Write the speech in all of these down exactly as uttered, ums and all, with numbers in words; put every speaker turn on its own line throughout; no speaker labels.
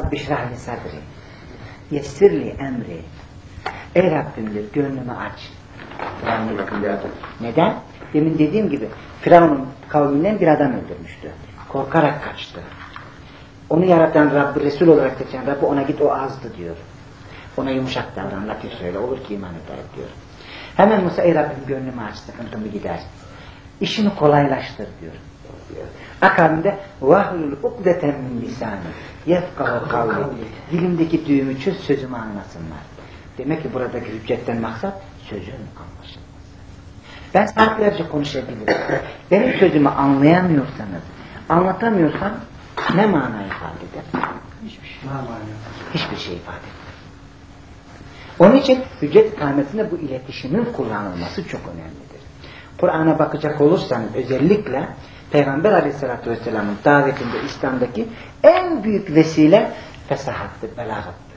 Bişrahli sadri, yessirli emri. Ey Rabbim diyor, gönlümü aç. Neden? Demin dediğim gibi Firavun'un kavminden bir adam öldürmüştü. Korkarak kaçtı. Onu yaratan Rabbi, Resul olarak seçen Rabbi ona git o azdı diyor. Ona yumuşak davran, latif söyle, olur ki iman eder diyor. Hemen Musa, ey Rabbim gönlümü aç, sıkıntımı gider. İşimi kolaylaştır diyor. Akabinde vahlul ukdeten min lisani yefkahu kavli. Dilimdeki düğümü çöz, sözümü anlasınlar. Demek ki buradaki hüccetten maksat sözün anlaşılması. Ben saatlerce konuşabilirim. Benim sözümü anlayamıyorsanız, anlatamıyorsam ne mana ifade eder? Hiçbir şey. Hiçbir şey ifade eder. Onun için hüccet ikamesinde bu iletişimin kullanılması çok önemlidir. Kur'an'a bakacak olursanız özellikle Peygamber Aleyhisselatü Vesselam'ın davetinde İslam'daki en büyük vesile fesahattır, belagattır.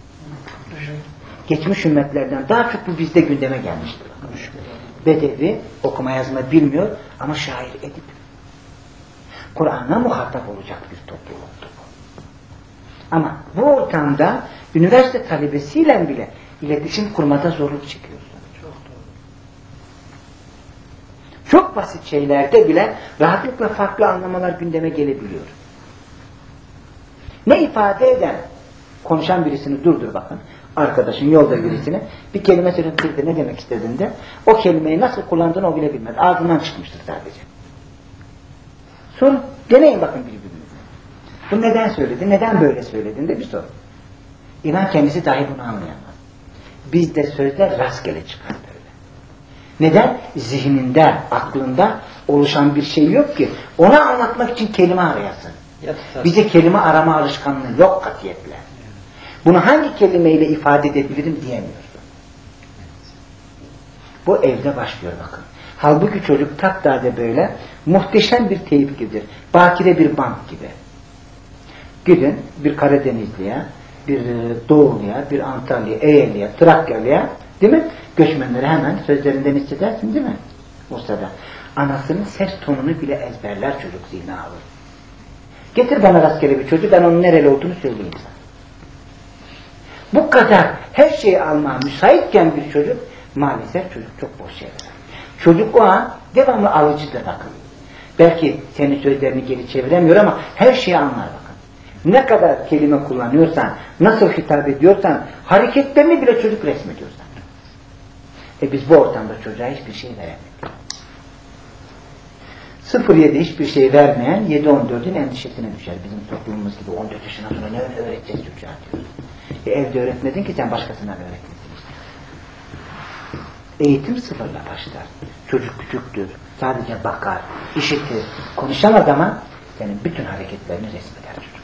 Geçmiş ümmetlerden daha çok bu bizde gündeme gelmiştir. Bedevi okuma yazma bilmiyor ama şair edip Kur'an'a muhatap olacak bir topluluktu bu. Ama bu ortamda üniversite talebesiyle bile iletişim kurmada zorluk çekiyorsun. Çok doğru. Çok basit şeylerde bile rahatlıkla farklı anlamalar gündeme gelebiliyor. Ne ifade eden konuşan birisini durdur bakın. Arkadaşın yolda birisine bir kelime söyledi, ne demek istediğinde o kelimeyi nasıl kullandığını o bile bilmez. Ağzından çıkmıştır sadece. Sorun. Deneyin bakın birbirinize. Bu neden söyledi? Neden böyle söyledin de bir sorun. İnan kendisi dahi bunu anlayamaz. Bizde sözler rastgele çıkar böyle. Neden? Zihninde, aklında oluşan bir şey yok ki. Onu anlatmak için kelime arayasın. Bize kelime arama alışkanlığı yok katiyetle. Bunu hangi kelimeyle ifade edebilirim diyemiyorsun. Bu evde başlıyor bakın. Halbuki çocuk tatlade böyle muhteşem bir teyip gibidir. Bakire bir bank gibi. Gidin bir Karadenizli'ye, bir Doğulu'ya, bir Antalya, Eğeli'ye, Trakyalı'ya, değil mi? Göçmenleri hemen sözlerinden hissedersin değil mi? O sırada. Anasının ses tonunu bile ezberler çocuk, zihni alır. Getir bana rastgele bir çocuk, ben onun nereli olduğunu söyleyeyim sana. Bu kadar her şeyi almaya müsaitken bir çocuk, maalesef çocuk çok boş şeyler. Çocuk o an devamlı alıcıdır bakın. Belki senin sözlerini geri çeviremiyor ama her şeyi anlar bakın. Ne kadar kelime kullanıyorsan, nasıl hitap ediyorsan, hareketlerini bile çocuk resmediyorsan. E biz bu ortamda çocuğa hiçbir şey veremedik. sıfır yedi hiçbir şey vermeyen yedi on dördün endişesine düşer. Bizim toplumumuz gibi on dört yaşından sonra ne öğreteceğiz çocuğa diyoruz. E evde öğretmedin ki sen başkasına öğretmesin işte. Eğitim sıfırla başlar. Çocuk küçüktür. Sadece bakar, işitir. Konuşan adama senin bütün hareketlerini resmeder çocuk.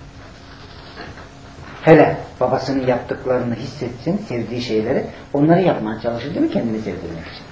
Hele babasının yaptıklarını hissetsin, sevdiği şeyleri, onları yapmaya çalışır değil mi kendini sevdirmek için?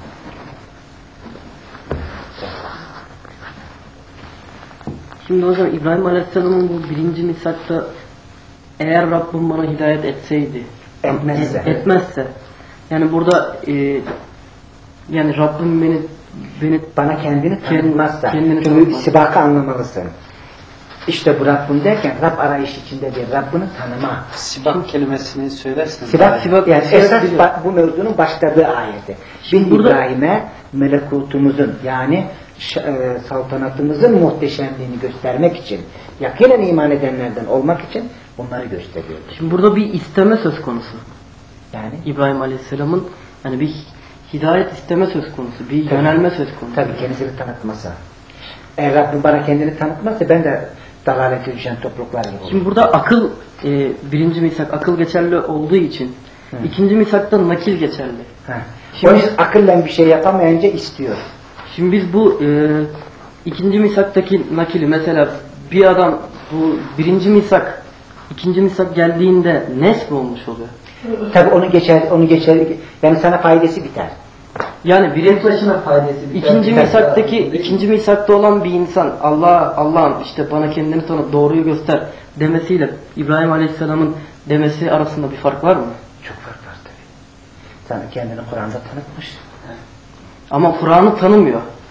Şimdi hocam İbrahim Aleyhisselam'ın bu birinci misakta eğer Rabbim bana hidayet etseydi,
etmezse,
et, etmezse yani burada e, yani Rabbim beni beni
bana kendini tanıtmazsa,
kendini
çünkü sibakı anlamalısın. İşte bu Rabbim derken Rab arayış içinde değil, Rabbini tanıma.
Sibak kelimesini söylersiniz.
Sibak, sibak yani esas bu mevzunun başladığı ayeti. Biz burada İbrahim'e melekutumuzun yani e, saltanatımızın muhteşemliğini göstermek için, yakinen iman edenlerden olmak için bunları gösteriyor.
Şimdi burada bir isteme söz konusu.
Yani
İbrahim Aleyhisselam'ın yani bir hidayet isteme söz konusu, bir tabii, yönelme söz konusu.
Tabii kendisini tanıtması. Eğer Rabbim bana kendini tanıtmazsa ben de dalalete düşen topluluklar gibi olur.
Şimdi burada akıl e, birinci misak akıl geçerli olduğu için Hı. ikinci misakta nakil geçerli.
Ha. Şimdi, o yüzden akıllen bir şey yapamayınca istiyor.
Şimdi biz bu e, ikinci misaktaki nakili mesela bir adam bu birinci misak ikinci misak geldiğinde nesb olmuş oluyor.
Tabii onu geçer, onu geçer. Yani sana faydası biter.
Yani birinci başına faydası biter. İkinci misaktaki ikinci misakta olan bir insan Allah Allah'ım işte bana kendini tanıt, doğruyu göster demesiyle İbrahim Aleyhisselam'ın demesi arasında bir fark var mı?
Çok fark var tabii. Sana kendini Kur'an'da tanıtmış.
Ama Kur'an'ı tanımıyor.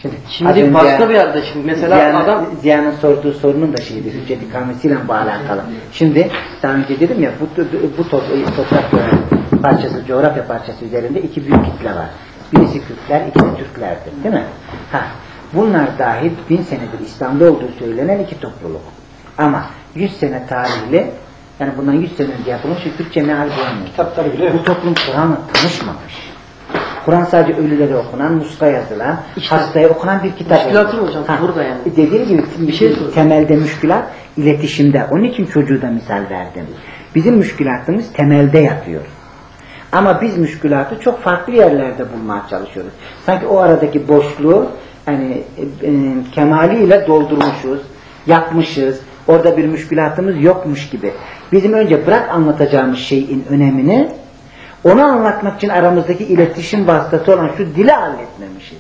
Şimdi, az
Şimdi
önce
başka bir yerde şimdi mesela
Ziya'nın,
adam
Ziya'nın sorduğu sorunun da şeydi, hüccet ikamesiyle alakalı. Şimdi daha önce dedim ya bu, bu top, toprak parçası, coğrafya parçası üzerinde iki büyük kitle var. Birisi Kürtler, ikisi Türklerdir, değil mi? Ha, bunlar dahil bin senedir İslam'da olduğu söylenen iki topluluk. Ama yüz sene tarihli, yani bundan yüz sene önce yapılmış bir Türkçe meal bulamıyor.
Kitapları bile
Bu toplum Kur'an'la tanışmamış. Kur'an sadece ölülere okunan, muska yazılan,
İşte,
hastaya okunan bir kitap.
müşkülatı mı hocam? Burada yani.
Dediğim gibi
Bir şey sorayım.
temelde müşkülat iletişimde. Onun için çocuğu da misal verdim. Bizim müşkülatımız temelde yatıyor. Ama biz müşkülatı çok farklı yerlerde bulmaya çalışıyoruz. Sanki o aradaki boşluğu hani e, e, kemaliyle doldurmuşuz, yapmışız. Orada bir müşkülatımız yokmuş gibi. Bizim önce bırak anlatacağımız şeyin önemini, onu anlatmak için aramızdaki iletişim vasıtası olan şu dili halletmemişiz.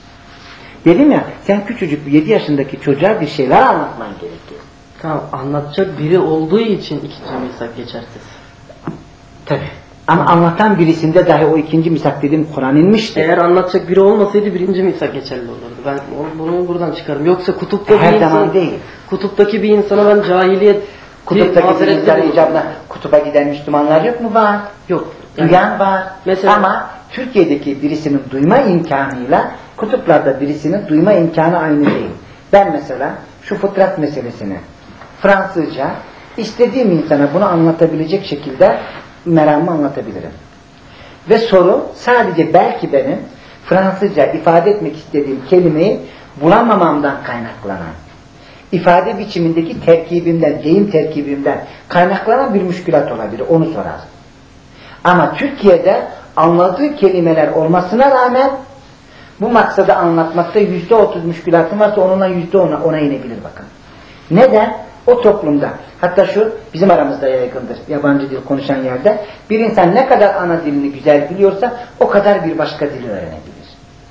Dedim ya, sen küçücük yedi yaşındaki çocuğa bir şeyler anlatman gerekiyor.
tamam, anlatacak biri olduğu için ikinci misak geçersiz.
Tabii. Ama anlatan birisinde dahi o ikinci misak dediğim Kur'an inmişti.
Eğer anlatacak biri olmasaydı birinci misak geçerli olurdu. Ben bunu buradan çıkarım. Yoksa kutupta
Her
bir
zaman
insan,
değil.
kutuptaki bir insana ben cahiliyet
Kutuptaki
mazeretleri
insanın
bulurum.
icabına kutuba giden Müslümanlar yok mu? Var.
Yok. Yani,
Duyan var.
mesela-
Ama Türkiye'deki birisinin duyma imkanıyla kutuplarda birisinin duyma imkanı aynı değil. Ben mesela şu fıtrat meselesini Fransızca istediğim insana bunu anlatabilecek şekilde meramımı anlatabilirim. Ve soru sadece belki benim Fransızca ifade etmek istediğim kelimeyi bulamamamdan kaynaklanan, ifade biçimindeki terkibimden, deyim terkibimden kaynaklanan bir müşkülat olabilir. Onu sorar. Ama Türkiye'de anladığı kelimeler olmasına rağmen bu maksadı anlatmakta yüzde otuz müşkülatım varsa onunla yüzde ona, ona inebilir bakın. Neden? O toplumda, hatta şu bizim aramızda yaygındır, yabancı dil konuşan yerde, bir insan ne kadar ana dilini güzel biliyorsa o kadar bir başka dili öğrenebilir.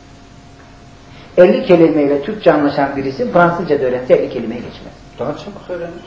elli kelimeyle Türkçe anlaşan birisi Fransızca da öğrense elli kelimeye geçmez.
daha çabuk öğrenir.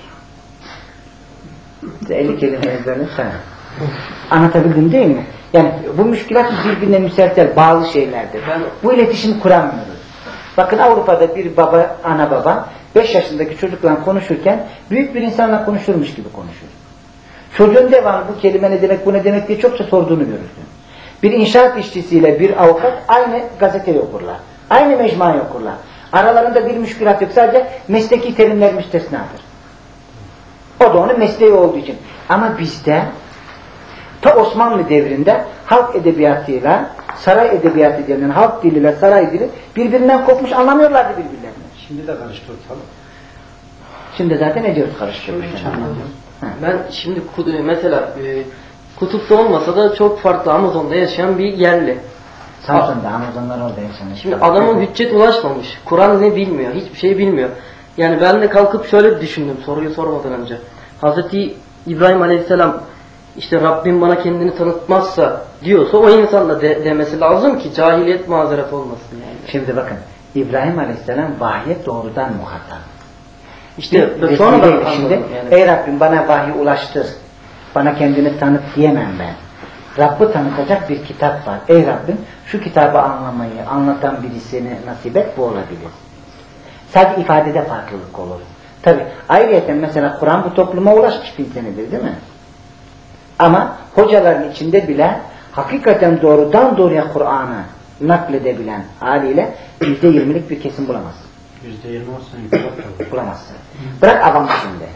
elli kelime ezberlersen. Anlatabildim değil mi? Yani bu müşkülat birbirine müselsel bazı şeylerdir.
Ben-
Bu iletişimi kuramıyoruz. Bakın Avrupa'da bir baba, ana baba beş yaşındaki çocukla konuşurken büyük bir insanla konuşurmuş gibi konuşur. Çocuğun devamlı bu kelime ne demek, bu ne demek diye çokça sorduğunu görürsün. Bir inşaat işçisiyle bir avukat aynı gazeteyi okurlar. Aynı mecmuayı okurlar. Aralarında bir müşkülat yok. Sadece mesleki terimler müstesnadır. O da onun mesleği olduğu için. Ama bizde ta Osmanlı devrinde halk edebiyatıyla saray edebiyatı denilen halk diliyle saray dili birbirinden kopmuş, anlamıyorlardı birbirlerini.
Şimdi de karıştı ortalık.
Şimdi zaten ediyoruz karıştırmış.
Hiç anlamıyorum.
Ben şimdi ku- mesela e, kutupta olmasa da çok farklı Amazon'da yaşayan bir yerli.
Samsun'da Amazonlar orada yaşamış.
Şimdi adamın hüccet ulaşmamış. Kur'an ne bilmiyor. Hiçbir şey bilmiyor. Yani ben de kalkıp şöyle düşündüm soruyu sormadan önce. Hazreti İbrahim Aleyhisselam işte Rabbim bana kendini tanıtmazsa diyorsa o insan da de, demesi lazım ki cahiliyet mazeret olmasın yani.
Şimdi bakın İbrahim Aleyhisselam vahye doğrudan muhatap.
İşte
Bir
sonra da
vesileyle şimdi
anladım yani.
ey Rabbim bana vahyi ulaştır. Bana kendini tanıt diyemem ben. Rabb'i tanıtacak bir kitap var. Ey Rabbim şu kitabı anlamayı anlatan birisini nasip et, bu olabilir. Sadece ifadede farklılık olur. Tabi ayrıyeten mesela Kur'an bu topluma ulaşmış bin senedir değil mi? Ama hocaların içinde bile hakikaten doğrudan doğruya Kur'an'ı nakledebilen haliyle yüzde yirmilik bir kesim bulamazsın.
Yüzde yirmi olsun yukarı.
Bulamazsın. Bırak avam içinde.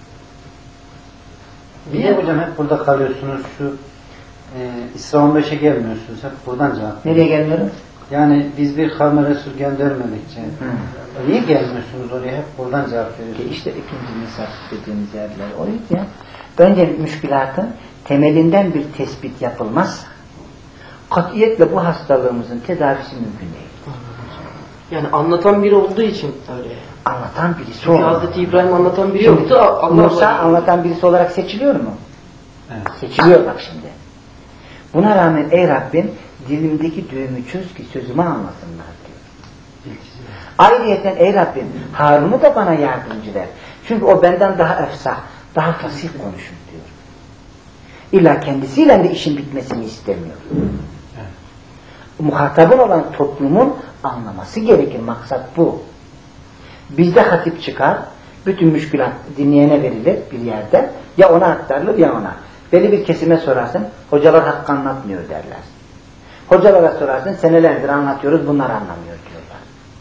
Niye hocam hep burada kalıyorsunuz? Şu e, İsra on beşe gelmiyorsunuz. Hep buradan cevap.
Nereye gelmiyorum?
Yani biz bir kavme Resul göndermedikçe
Hı.
niye gelmiyorsunuz oraya? Hep buradan cevap
Ki
veriyorsunuz.
işte ikinci misal dediğimiz yerler oydu ya. Önce müşkülatın temelinden bir tespit yapılmaz. Katiyetle bu hastalığımızın tedavisi mümkün değil.
Yani anlatan biri olduğu için öyle.
Anlatan birisi
Çünkü
olmalı.
Hazreti İbrahim anlatan biri
Şimdi
yoktu. Allah
Musa
Allah.
anlatan birisi olarak seçiliyor mu?
Evet.
Seçiliyor bak şimdi. Buna rağmen ey Rabbim dilimdeki düğümü çöz ki sözümü anlasınlar diyor. Ayrıyeten ey Rabbim Harun'u da bana yardımcı ver. Çünkü o benden daha efsah, daha fasih konuşur diyor. İlla kendisiyle de işin bitmesini istemiyor.
Evet.
Muhatabın olan toplumun Anlaması gerekir. Maksat bu. Bizde hatip çıkar. Bütün müşkülat dinleyene verilir bir yerde. Ya ona aktarılır ya ona. Belli bir kesime sorarsın. Hocalar hakkı anlatmıyor derler. Hocalara sorarsın. Senelerdir anlatıyoruz. Bunlar anlamıyor diyorlar.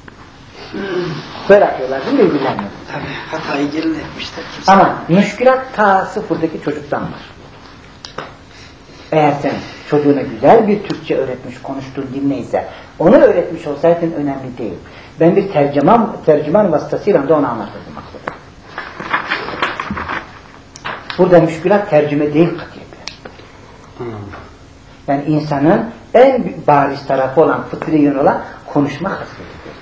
Böyle yapıyorlar değil mi birbirlerine?
Tabii hatayı gelin etmişler.
Ama müşkülat ta sıfırdaki çocuktan var. Eğer sen çocuğuna güzel bir Türkçe öğretmiş, konuştuğun dil neyse, onu öğretmiş olsaydın önemli değil. Ben bir tercüman, tercüman vasıtasıyla da onu anlatırdım aslında. Burada müşkülat tercüme değil katiyetle.
Hmm.
Yani insanın en bariz tarafı olan, fıtri yönü olan konuşma hasletidir.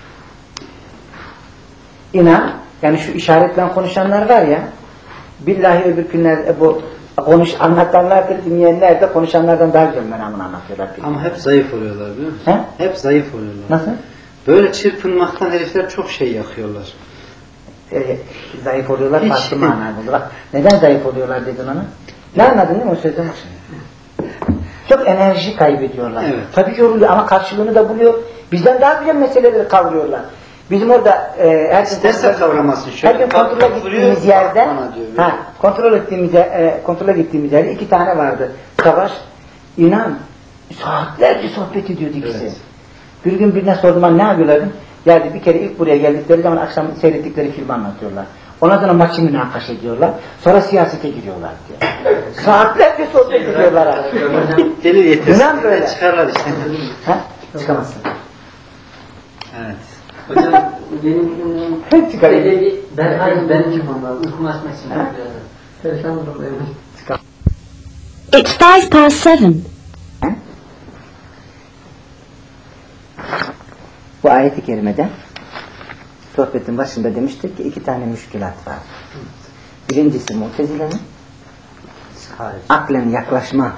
İnan, yani şu işaretle konuşanlar var ya, billahi öbür günler bu konuş anlatanlardır, dinleyenler de konuşanlardan daha güzel menamını anlatıyorlar.
Ama hep zayıf oluyorlar biliyor musun?
He?
Hep zayıf oluyorlar.
Nasıl?
Böyle çırpınmaktan herifler çok şey yakıyorlar.
Ee, zayıf oluyorlar,
Hiç.
farklı manayı buldu. Bak, neden zayıf oluyorlar dedin ona? Ne anladın değil mi o sözden? Çok enerji kaybediyorlar.
Evet.
Tabii yoruluyor ama karşılığını da buluyor. Bizden daha güzel meseleleri kavruyorlar. Bizim orada e, her
İsterse
gün
kavramasın.
her
Şöyle
gün kontrole
kalkıp
gittiğimiz
vuruyor,
yerde
bana diyor.
ha, kontrol ettiğimiz e, kontrole gittiğimiz yerde iki tane vardı. Savaş, inan saatlerce sohbet ediyordu ikisi.
Evet.
Bir gün birine sordum ben ne yapıyorlardı? Yani bir kere ilk buraya geldikleri zaman akşam seyrettikleri filmi anlatıyorlar. Ondan sonra maçı münakaşa ediyorlar. Sonra siyasete giriyorlar diyor. Saatlerce sohbet ediyorlar abi.
Deli yetesin.
İnan böyle.
Çıkarlar işte.
Ha? Çıkamazsın.
Evet.
Hocam benim
Çıkarayım.
böyle bir ben hayır ben çıkmam lazım. Uykulaşmak için
Ha?
biraz. Perişan durumdayım.
It's five past seven.
Bu ayet-i kerimede sohbetin başında demiştik ki iki tane müşkülat var. Birincisi Mutezile'nin aklen yaklaşma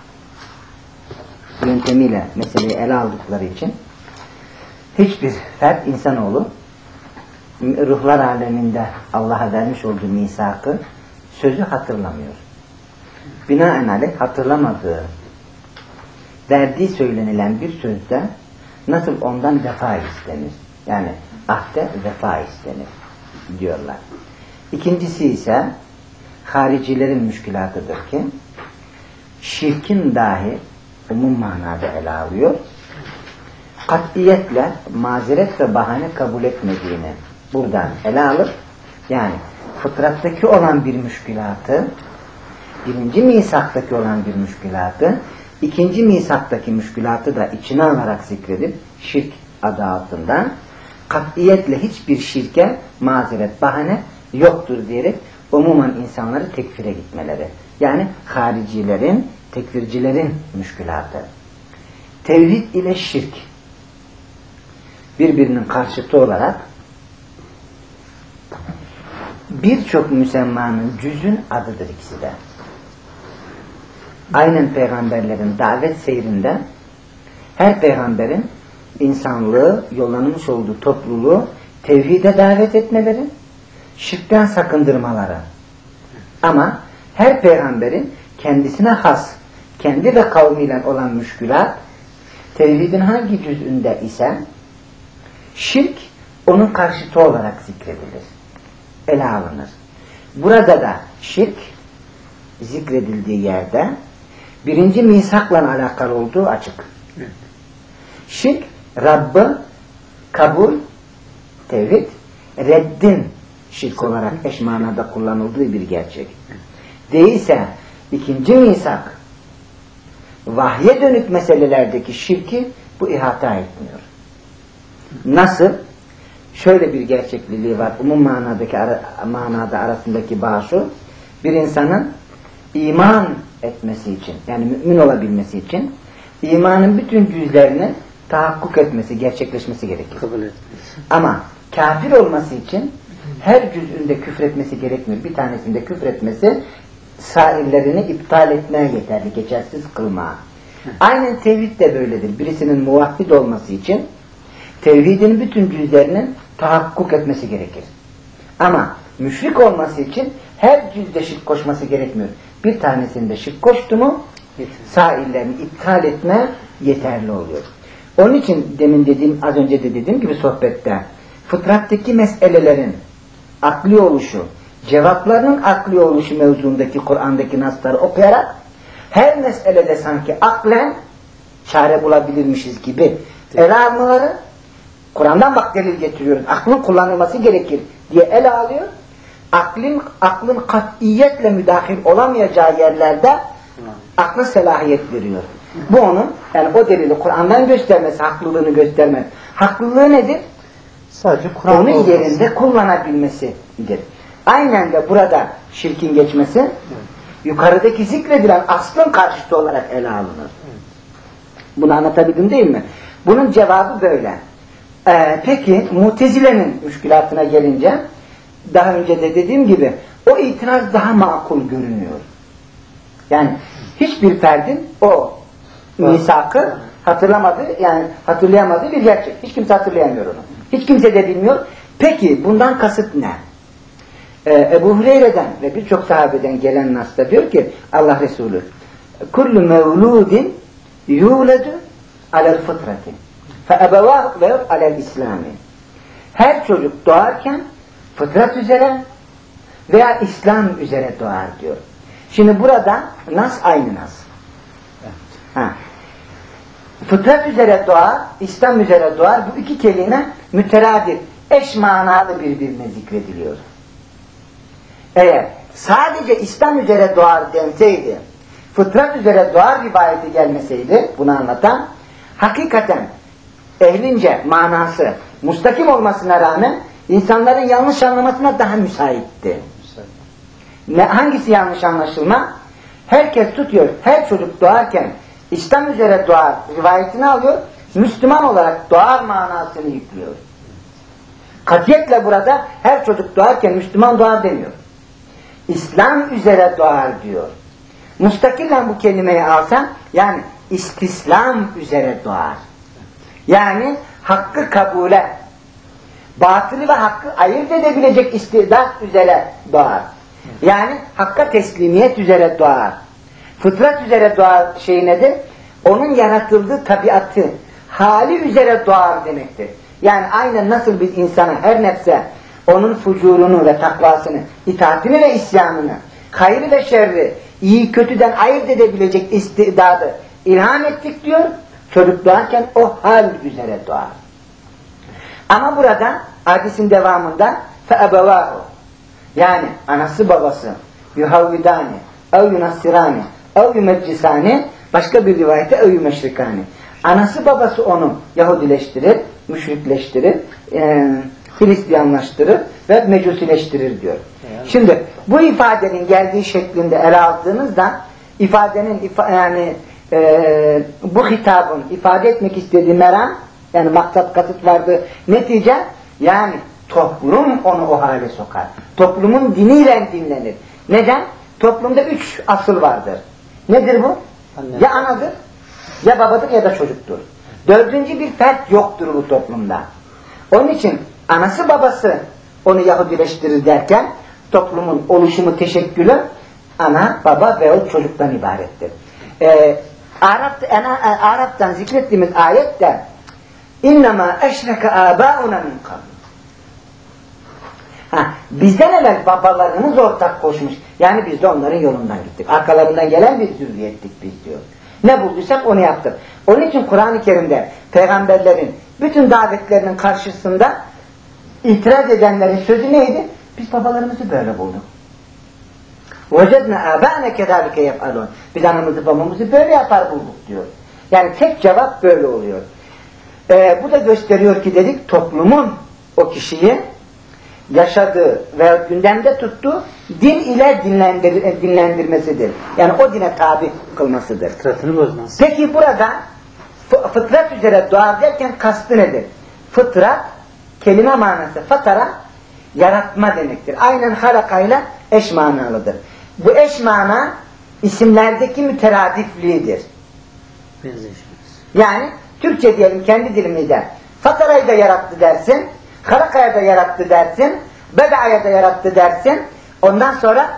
yöntemiyle meseleyi ele aldıkları için hiçbir fert insanoğlu ruhlar aleminde Allah'a vermiş olduğu misakı, sözü hatırlamıyor. Binaenaleyh hatırlamadığı, verdiği söylenilen bir sözde nasıl ondan vefa istenir? Yani ahde vefa istenir diyorlar. İkincisi ise haricilerin müşkülatıdır ki şirkin dahi umum manada ele alıyor. Katiyetle mazeret ve bahane kabul etmediğini buradan ele alır. Yani fıtrattaki olan bir müşkülatı, birinci misaktaki olan bir müşkülatı, ikinci misaktaki müşkülatı da içine alarak zikredip şirk adı altından katiyetle hiçbir şirke mazeret, bahane yoktur diyerek umuman insanları tekfire gitmeleri. Yani haricilerin, tekfircilerin müşkülatı. Tevhid ile şirk birbirinin karşıtı olarak birçok müsemmanın cüzün adıdır ikisi de. Aynen peygamberlerin davet seyrinde her peygamberin insanlığı, yollanmış olduğu topluluğu tevhide davet etmeleri, şirkten sakındırmaları. Ama her peygamberin kendisine has, kendi ve kavmiyle olan müşkülat, tevhidin hangi cüzünde ise şirk onun karşıtı olarak zikredilir. Ele alınır. Burada da şirk zikredildiği yerde birinci misakla alakalı olduğu açık. Evet. Şirk, Rabb'ı kabul, tevhid, reddin şirk olarak eş manada kullanıldığı bir gerçek. Değilse ikinci misak vahye dönük meselelerdeki şirki bu ihata etmiyor. Nasıl? Şöyle bir gerçekliliği var. Umum manadaki ara, manada arasındaki bağ şu. Bir insanın iman etmesi için, yani mümin olabilmesi için imanın bütün cüzlerini tahakkuk etmesi, gerçekleşmesi gerekir.
Kabul etmesi.
Ama kafir olması için her cüzünde küfretmesi gerekmiyor. Bir tanesinde küfretmesi sairlerini iptal etmeye yeterli, geçersiz kılmaya. Aynen tevhid de böyledir. Birisinin muvahhid olması için tevhidin bütün cüzlerinin tahakkuk etmesi gerekir. Ama müşrik olması için her cüzde şirk koşması gerekmiyor. Bir tanesinde şirk koştu mu sairlerini iptal etme yeterli oluyor. Onun için demin dediğim, az önce de dediğim gibi sohbette, fıtrattaki meselelerin akli oluşu, cevaplarının akli oluşu mevzundaki Kur'an'daki nasları okuyarak her meselede sanki aklen çare bulabilirmişiz gibi ele almaları, Kur'an'dan bak delil getiriyoruz, aklın kullanılması gerekir diye ele alıyor. Aklın, aklın katiyetle müdahil olamayacağı yerlerde aklı selahiyet veriyor. Bu onun, yani o delili Kur'an'dan göstermesi, haklılığını göstermez. Haklılığı nedir?
Sadece Kur'an
Onu
olması.
yerinde kullanabilmesidir. Aynen de burada şirkin geçmesi, evet, yukarıdaki zikredilen aslın karşıtı olarak ele alınır. Evet. Bunu anlatabildim değil mi? Bunun cevabı böyle. Ee, peki Mutezile'nin müşkülatına gelince, daha önce de dediğim gibi o itiraz daha makul görünüyor. Yani hiçbir ferdin o misakı hatırlamadığı, yani hatırlayamadığı bir gerçek. Hiç kimse hatırlayamıyor onu. Hiç kimse de bilmiyor. Peki bundan kasıt ne? Ee, Ebu Hureyre'den ve birçok sahabeden gelen nasda diyor ki Allah Resulü kullu mevludin yuledu alel fıtrati fe ebevâhu ve alel islami. Her çocuk doğarken fıtrat üzere veya İslam üzere doğar diyor. Şimdi burada nas aynı nas. Ha. Fıtrat üzere doğar, İslam üzere doğar. Bu iki kelime müteradif, eş manalı birbirine zikrediliyor. Eğer sadece İslam üzere doğar denseydi, fıtrat üzere doğar rivayeti gelmeseydi, bunu anlatan, hakikaten ehlince manası mustakim olmasına rağmen insanların yanlış anlamasına daha müsaitti. Ne, hangisi yanlış anlaşılma? Herkes tutuyor, her çocuk doğarken İslam üzere doğar rivayetini alıyor, Müslüman olarak doğar manasını yüklüyor. Katiyetle burada her çocuk doğarken Müslüman doğar demiyor. İslam üzere doğar diyor. Müstakillen bu kelimeyi alsan, yani istislam üzere doğar. Yani hakkı kabule, batılı ve hakkı ayırt edebilecek istidat üzere doğar. Yani hakka teslimiyet üzere doğar. Fıtrat üzere doğar şey nedir? Onun yaratıldığı tabiatı, hali üzere doğar demektir. Yani aynen nasıl bir insana her nefse onun fucurunu ve takvasını, itaatini ve isyanını, hayrı ve şerri, iyi kötüden ayırt edebilecek istidadı ilham ettik diyor. Çocuk doğarken o hal üzere doğar. Ama burada hadisin devamında فَأَبَوَاهُ yani anası babası yuhavvidani ev yunassirani ev yumeccisani başka bir rivayette ev yumeşrikani. Anası babası onu Yahudileştirir, müşrikleştirir, e, Hristiyanlaştırır ve mecusileştirir diyor. Yani. Şimdi bu ifadenin geldiği şeklinde ele aldığınızda ifadenin ifa yani e, bu hitabın ifade etmek istediği meram, yani maksat kasıt vardı, netice yani toplum onu o hale sokar. Toplumun diniyle dinlenir. Neden? Toplumda üç asıl vardır. Nedir bu? Anne. Ya anadır, ya babadır ya da çocuktur. Dördüncü bir fert yoktur bu toplumda. Onun için anası babası onu Yahudileştirir derken toplumun oluşumu teşekkülü ana, baba ve o çocuktan ibarettir. Ee, Arap, ana, Arap'tan zikrettiğimiz ayette İnnemâ eşreke âbâuna min kabl. Ha, bizden evvel babalarımız ortak koşmuş. Yani biz de onların yolundan gittik. Arkalarından gelen bir zürriyettik biz diyor. Ne bulduysak onu yaptık. Onun için Kur'an-ı Kerim'de peygamberlerin bütün davetlerinin karşısında itiraz edenlerin sözü neydi? Biz babalarımızı böyle bulduk. وَجَدْنَا آبَانَ كَذَٰلِكَ يَفْعَلُونَ Biz anamızı babamızı böyle yapar bulduk diyor. Yani tek cevap böyle oluyor. Ee, bu da gösteriyor ki dedik toplumun o kişiyi yaşadığı ve gündemde tuttuğu din ile dinlendir dinlendirmesidir. Yani o dine tabi kılmasıdır.
Fıtratını bozmaz.
Peki burada fıtrat üzere doğar derken kastı nedir? Fıtrat kelime manası fatara yaratma demektir. Aynen halakayla eş manalıdır. Bu eş mana isimlerdeki müteradifliğidir.
Benzeşmez.
Yani Türkçe diyelim kendi dilimizde fatarayı da yarattı dersin, halakaya da yarattı dersin, beda'ya da yarattı dersin. Ondan sonra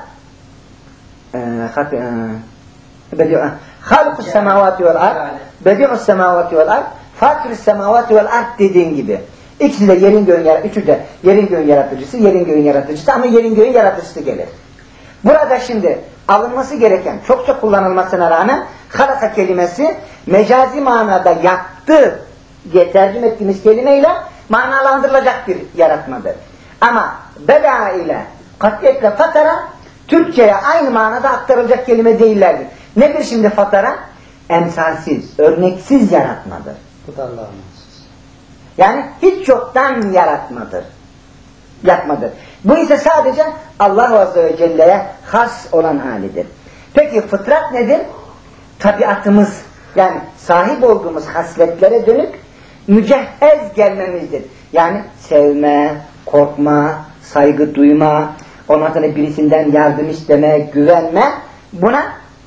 Hâlikus semâvâti vel ard Bedi'us semâvâti vel ard Fatürü's semavati vel ard dediğin gibi. İkisi de yerin göğün yaratıcısı, üçü de yerin göğün yaratıcısı, yerin göğün yaratıcısı ama yerin göğün yaratıcısı gelir. Burada şimdi alınması gereken, çok çok kullanılmasına rağmen halaka kelimesi mecazi manada yaptı diye tercüme ettiğimiz kelimeyle manalandırılacak bir yaratmadır. Ama beda ile katiyetle fatara Türkçe'ye aynı manada aktarılacak kelime değillerdir. Nedir şimdi fatara? Emsalsiz, örneksiz yaratmadır.
Bu da Allah'a mahsus.
Yani hiç yoktan yaratmadır. Yapmadır. Bu ise sadece Allah Azze ve Celle'ye has olan halidir. Peki fıtrat nedir? Tabiatımız, yani sahip olduğumuz hasletlere dönük mücehhez gelmemizdir. Yani sevme, korkma, saygı duyma, ondan sonra birisinden yardım isteme, güvenme, buna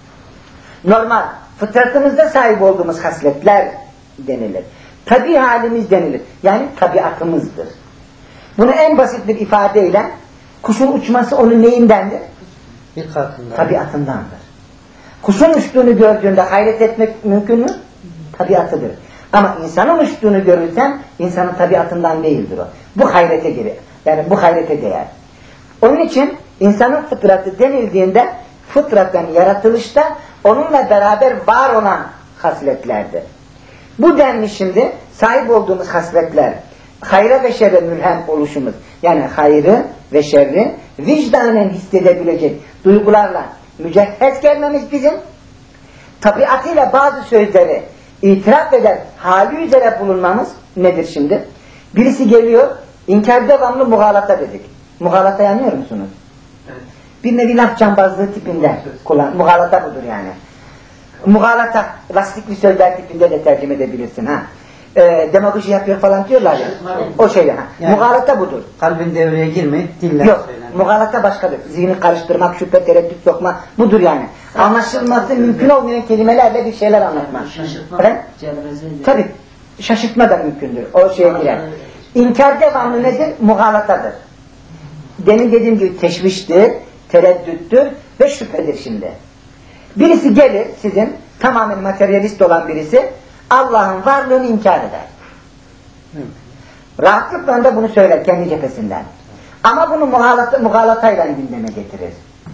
normal fıtratımızda sahip olduğumuz hasletler denilir. Tabi halimiz denilir. Yani tabiatımızdır. Bunu en basit bir ifadeyle, kuşun uçması onun neyindendir?
Bir katında.
Tabiatındandır. Kuşun uçtuğunu gördüğünde hayret etmek mümkün mü? Tabiatıdır. Ama insanın uçtuğunu görürsen insanın tabiatından değildir o. Bu hayrete girer. Yani bu hayrete değer. Onun için insanın fıtratı denildiğinde fıtrattan yaratılışta onunla beraber var olan hasletlerdir. Bu denli şimdi sahip olduğumuz hasletler, hayra ve şerre mülhem oluşumuz, yani hayrı ve şerri vicdanen hissedebilecek duygularla mücehhez gelmemiz bizim, tabiatıyla bazı sözleri itiraf eder, hali üzere bulunmamız nedir şimdi? Birisi geliyor, inkar devamlı mugalata dedik. Mugalatayı anlıyor musunuz? Evet. Bir nevi laf cambazlığı tipinde kullan. Mugalata budur yani. Mugalata, lastikli sözler tipinde de tercüme edebilirsin ha. E, demagoji yapıyor falan diyorlar ya. O şey ha. Yani, mugalata budur.
Kalbin devreye girmeyip diller
Yok.
söylenir.
Mugalata başkadır. Zihni karıştırmak, şüphe, tereddüt sokma budur yani. Anlaşılması mümkün olmayan kelimelerle bir şeyler anlatmak.
Şaşırtma.
Tabii. Şaşırtma da mümkündür. O şeye girer. İnkar devamlı nedir? Mugalatadır. Demin dediğim gibi teşviştir, tereddüttür ve şüphedir şimdi. Birisi gelir sizin, tamamen materyalist olan birisi, Allah'ın varlığını inkar eder. Hı. Rahatlıkla da bunu söyler kendi cephesinden. Ama bunu muhalata, muhalatayla gündeme getirir.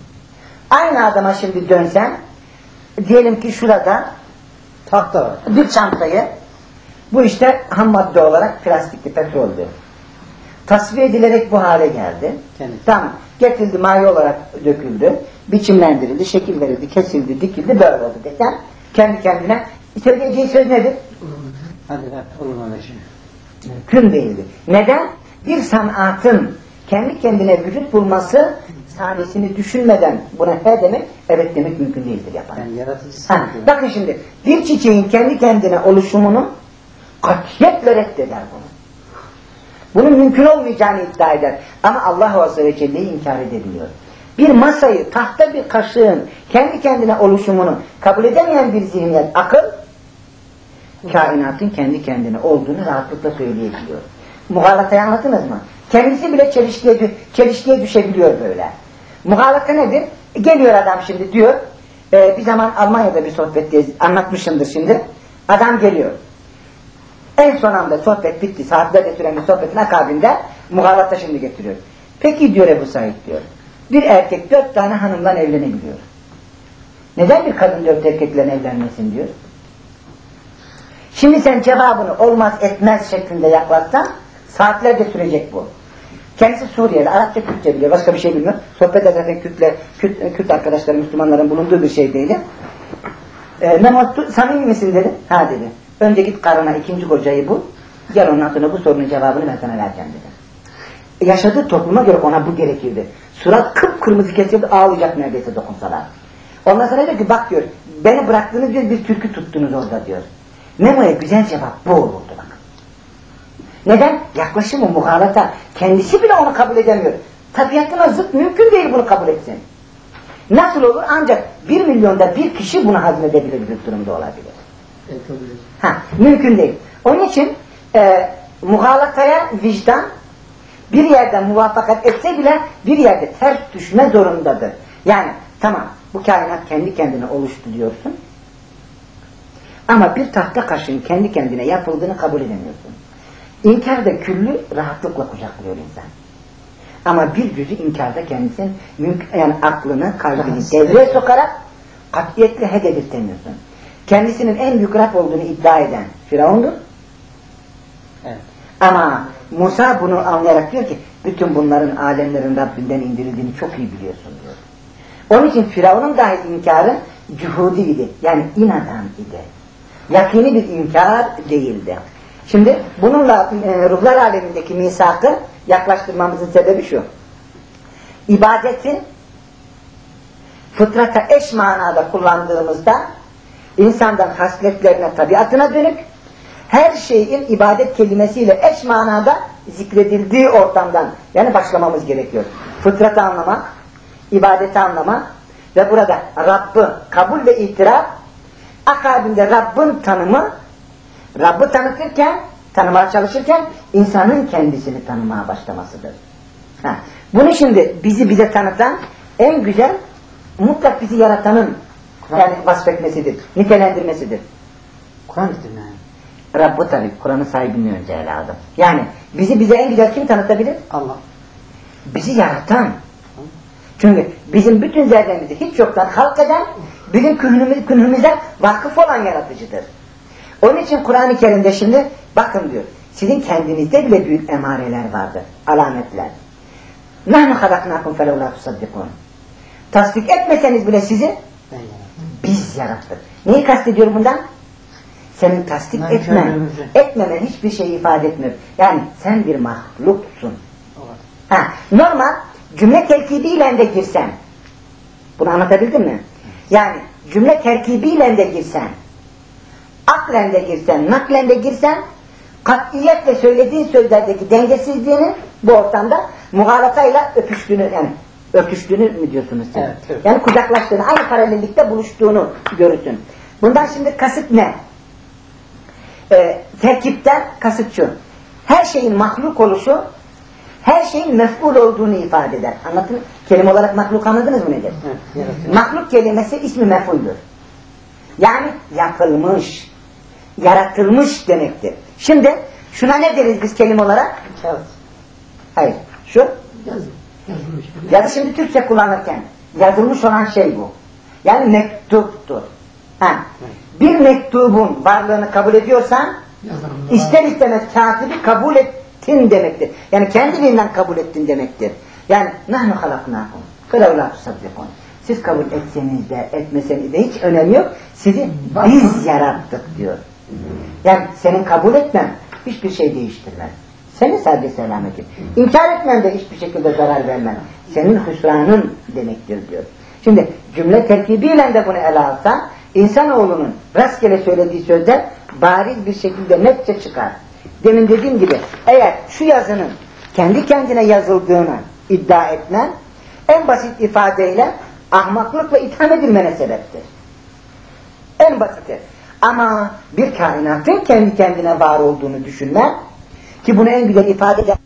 Aynı adama şimdi dönsen, diyelim ki şurada
tahta var.
Bir çantayı, bu işte ham madde olarak plastikli, petroldü. Tasfiye edilerek bu hale geldi.
Kendisi.
Tamam. Getirildi, maye olarak döküldü. Biçimlendirildi, şekil verildi, kesildi, dikildi, böyle oldu desem kendi kendine söyleyeceği söz nedir?
Hadi ver, olur öyle şey.
Mümkün değildir. Neden? Bir sanatın kendi kendine vücut bulması sahnesini düşünmeden buna he demek, evet demek mümkün değildir yapan.
Yani yaratıcısı.
Ha, bakın şimdi, bir çiçeğin kendi kendine oluşumunu katiyetle reddeder bunu. Bunun mümkün olmayacağını iddia eder. Ama Allah Azze ve Celle'yi inkar edebiliyor. Bir masayı, tahta bir kaşığın kendi kendine oluşumunu kabul edemeyen bir zihniyet, akıl, kainatın kendi kendine olduğunu rahatlıkla söyleyebiliyor. Muhalatayı anladınız mı? Kendisi bile çelişkiye, çelişkiye düşebiliyor böyle. Muhalata nedir? Geliyor adam şimdi diyor, e, bir zaman Almanya'da bir sohbette anlatmışımdır şimdi. Adam geliyor. En son anda sohbet bitti. Saatlerce süren bir sohbetin akabinde muhalata şimdi getiriyor. Peki diyor Ebu Said diyor. Bir erkek dört tane hanımdan evlenebiliyor. Neden bir kadın dört erkekle evlenmesin diyor. Şimdi sen cevabını olmaz etmez şeklinde yaklaşsan saatlerce sürecek bu. Kendisi Suriyeli, Arapça, Kürtçe biliyor. Başka bir şey bilmiyor. Sohbet ederken Kürt'le, Kürt, Kürt arkadaşları, Müslümanların bulunduğu bir şey değil. E, Mehmet, samimi misin dedi. Ha dedi. Önce git karına ikinci kocayı bul. Gel ondan sonra bu sorunun cevabını ben sana vereceğim dedi. Yaşadığı topluma göre ona bu gerekirdi. Surat kıpkırmızı kesiyordu, ağlayacak neredeyse dokunsalar. Ondan sonra diyor ki bak diyor, beni bıraktığınız diyor bir türkü tuttunuz orada diyor. Memo'ya güzel cevap bu olurdu bak. Neden? Yaklaşımı muhalata. Kendisi bile onu kabul edemiyor. Tabiatına zıt mümkün değil bunu kabul etsin. Nasıl olur? Ancak bir milyonda bir kişi bunu hazmedebilir bir durumda olabilir. Ha, mümkün değil. Onun için e, muhalataya vicdan bir yerden muvaffakat etse bile bir yerde ters düşme zorundadır. Yani tamam bu kainat kendi kendine oluştu diyorsun. Ama bir tahta kaşığın kendi kendine yapıldığını kabul edemiyorsun. İnkarda küllü rahatlıkla kucaklıyor insan. Ama bir cüzü inkarda kendisinin yani aklını, kalbini devreye sokarak katiyetle hededirtemiyorsun. Kendisinin en büyük Rab olduğunu iddia eden Firavun'dur.
Evet.
Ama Musa bunu anlayarak diyor ki bütün bunların alemlerin Rabbinden indirildiğini çok iyi biliyorsun diyor. Onun için Firavun'un dahi inkarı cühudi idi. Yani inadan idi. Yakini bir inkar değildi. Şimdi bununla e, ruhlar alemindeki misakı yaklaştırmamızın sebebi şu. İbadetin fıtrata eş manada kullandığımızda insandan hasletlerine, tabiatına dönük her şeyin ibadet kelimesiyle eş manada zikredildiği ortamdan yani başlamamız gerekiyor. Fıtratı anlamak, ibadeti anlamak ve burada Rabb'ı kabul ve itiraf, akabinde Rabb'ın tanımı, Rabb'ı tanıtırken, tanımaya çalışırken insanın kendisini tanımaya başlamasıdır. Ha. Bunu şimdi bizi bize tanıtan en güzel mutlak bizi yaratanın yani vasfetmesidir, nitelendirmesidir.
Kur'an-ı Kerim yani.
Rabb'ı tabi, Kur'an'ın sahibini önce ele aldım. Yani bizi bize en güzel kim tanıtabilir?
Allah.
Bizi yaratan. Çünkü bizim bütün zerremizi hiç yoktan halk eden, bizim künhümüz, künhümüze vakıf olan yaratıcıdır. Onun için Kur'an-ı Kerim'de şimdi bakın diyor, sizin kendinizde bile büyük emareler vardır, alametler. نَحْنُ خَلَقْنَاكُمْ فَلَوْ لَا تُصَدِّقُونَ Tasdik etmeseniz bile sizi biz yarattık. Neyi kastediyor bundan? Senin tasdik
Ben
etmen,
gönlümüzü.
etmemen hiçbir şey ifade etmiyor. Yani sen bir mahluksun. Ha, normal cümle terkibiyle de girsen, bunu anlatabildim mi? Yani cümle terkibiyle de girsen, aklen de girsen, naklen de girsen, katiyetle söylediğin sözlerdeki dengesizliğinin bu ortamda muhalatayla öpüştüğünü, yani öpüştüğünü mü diyorsunuz siz?
Evet, evet.
Yani kucaklaştığını, aynı paralellikte buluştuğunu görürsün. Bundan şimdi kasıt ne? Ee, terkipten kasıt şu. Her şeyin mahluk oluşu, her şeyin mef'ul olduğunu ifade eder. Anlatın. Kelime olarak mahluk anladınız mı nedir?
Evet, evet.
Mahluk kelimesi ismi mef'uldür. Yani yapılmış, yaratılmış demektir. Şimdi şuna ne deriz biz kelime olarak?
Kağıt.
Hayır. Şu
Yazı. Yazılmış.
yazı şimdi Türkçe kullanırken yazılmış olan şey bu. Yani mektuptur. Ha. Bir mektubun varlığını kabul ediyorsan ister istemez katibi kabul ettin demektir. Yani kendiliğinden kabul ettin demektir. Yani nahnu halaknakum felev la tusaddikun. Siz kabul etseniz de etmeseniz de hiç önemi yok. Sizi biz yarattık diyor. Yani senin kabul etmen hiçbir şey değiştirmez. Senin sadece selametin. İnkar etmen de hiçbir şekilde zarar vermez. Senin hüsranın demektir diyor. Şimdi cümle terkibiyle de bunu ele alsa insanoğlunun rastgele söylediği sözler bariz bir şekilde netçe çıkar. Demin dediğim gibi eğer şu yazının kendi kendine yazıldığını iddia etmen en basit ifadeyle ahmaklıkla itham edilmene sebeptir. En basiti. Ama bir kainatın kendi kendine var olduğunu düşünmen ki bunu en güzel ifade eder.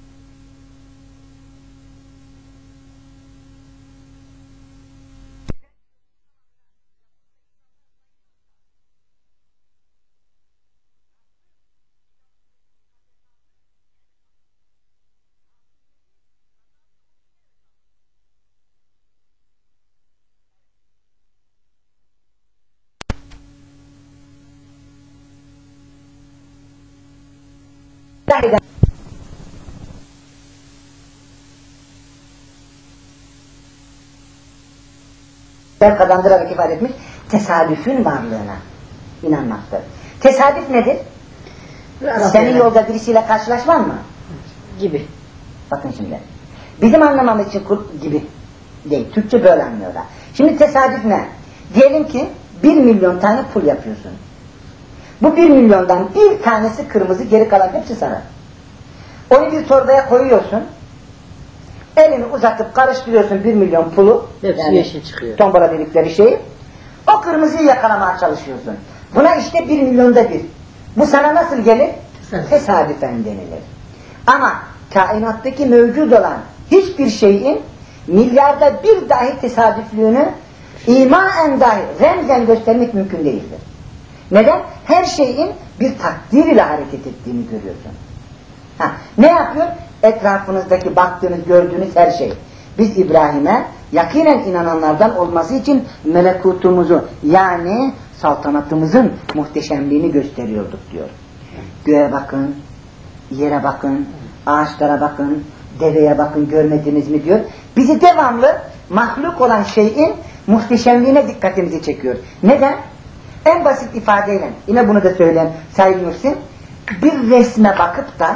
kazandırarak ifade etmiş, tesadüfün varlığına inanmaktır. Tesadüf nedir? Senin yolda birisiyle karşılaşman mı?
Gibi.
Bakın şimdi. Bizim anlamamız için gibi değil. Türkçe böyle anlıyorlar. Şimdi tesadüf ne? Diyelim ki bir milyon tane pul yapıyorsun. Bu bir milyondan bir tanesi kırmızı, geri kalan hepsi sarı. Onu bir torbaya koyuyorsun. Elini uzatıp karıştırıyorsun bir milyon pulu.
Hepsi
yani
yeşil çıkıyor.
Tombala dedikleri şeyi. O kırmızıyı yakalamaya çalışıyorsun. Buna işte bir milyonda bir. Bu sana nasıl gelir?
Tesadüf.
Tesadüfen denilir. Ama kainattaki mevcut olan hiçbir şeyin milyarda bir dahi tesadüflüğünü imaen dahi remzen göstermek mümkün değildir. Neden? Her şeyin bir takdir ile hareket ettiğini görüyorsun. Ha, ne yapıyor? Etrafınızdaki baktığınız, gördüğünüz her şey. Biz İbrahim'e yakinen inananlardan olması için melekutumuzu, yani saltanatımızın muhteşemliğini gösteriyorduk diyor. Göğe bakın, yere bakın, ağaçlara bakın, deveye bakın, görmediniz mi diyor. Bizi devamlı mahluk olan şeyin muhteşemliğine dikkatimizi çekiyor. Neden? En basit ifadeyle, yine bunu da söyleyen Said Nursi, bir resme bakıp da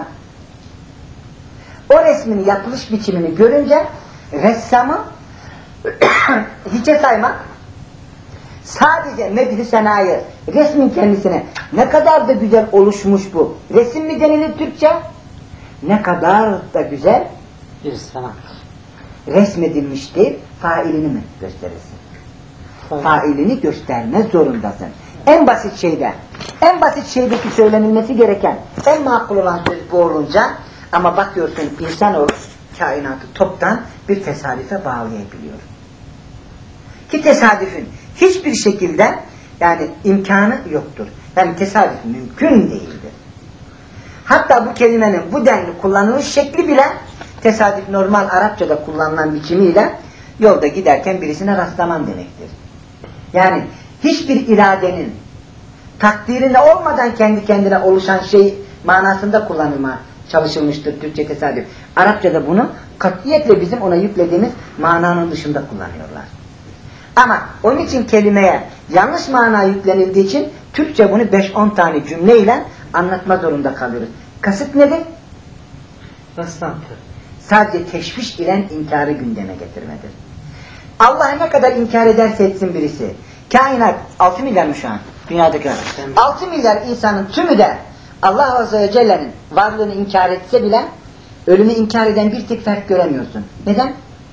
o resmin yapılış biçimini görünce ressamı hiçe saymak, sadece medh-i senayı, resmin kendisine ne kadar da güzel oluşmuş bu. Resim mi denilir Türkçe? Ne kadar da güzel
Bir sanat.
resmedilmiştir, failini mi gösterirsin? Failini gösterme zorundasın. En basit şeyde, en basit şeydeki söylenilmesi gereken, en makul olan söz bu olunca, ama bakıyorsun insanoğlu kainatı toptan bir tesadüfe bağlayabiliyor. Ki tesadüfün hiçbir şekilde yani imkanı yoktur. Yani tesadüf mümkün değildir. Hatta bu kelimenin bu denli kullanılış şekli bile tesadüf normal Arapçada kullanılan biçimiyle yolda giderken birisine rastlaman demektir. Yani hiçbir iradenin takdirinde olmadan kendi kendine oluşan şey manasında kullanılma çalışılmıştır Türkçe tesadüf. Arapçada bunu katiyetle bizim ona yüklediğimiz mananın dışında kullanıyorlar. Ama onun için kelimeye yanlış mana yüklenildiği için Türkçe bunu beş on tane cümleyle anlatma zorunda kalıyoruz. Kasıt nedir?
Rastlantı.
Sadece teşviş ile inkarı gündeme getirmedir. Allah'ı ne kadar inkar ederse etsin birisi, kainat altı milyar mı şu an? Dünyadaki altı milyar insanın tümü de Allah Azze ve Celle'nin varlığını inkar etse bile ölümü inkar eden bir tek fert göremiyorsun. Neden?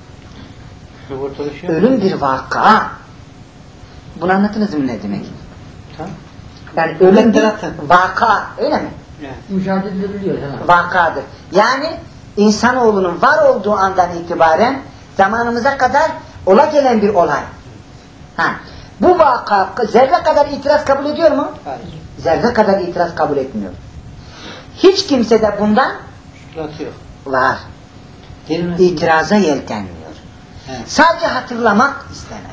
Ölüm bir vaka. Bunu anlatınız mı ne demek?
Tamam.
Yani ölüm bir vaka, öyle mi?
Evet.
Müşahede ediliyor.
Vakadır. Yani insanoğlunun var olduğu andan itibaren zamanımıza kadar ola gelen bir olay. Ha. Bu vaka zerre kadar itiraz kabul ediyor mu?
Hayır.
Zerre kadar itiraz kabul etmiyor. Hiç kimse de bundan
Şurası yok.
var.
Gelmez.
İtiraza yeltenmiyor.
Evet.
Sadece hatırlamak istemez.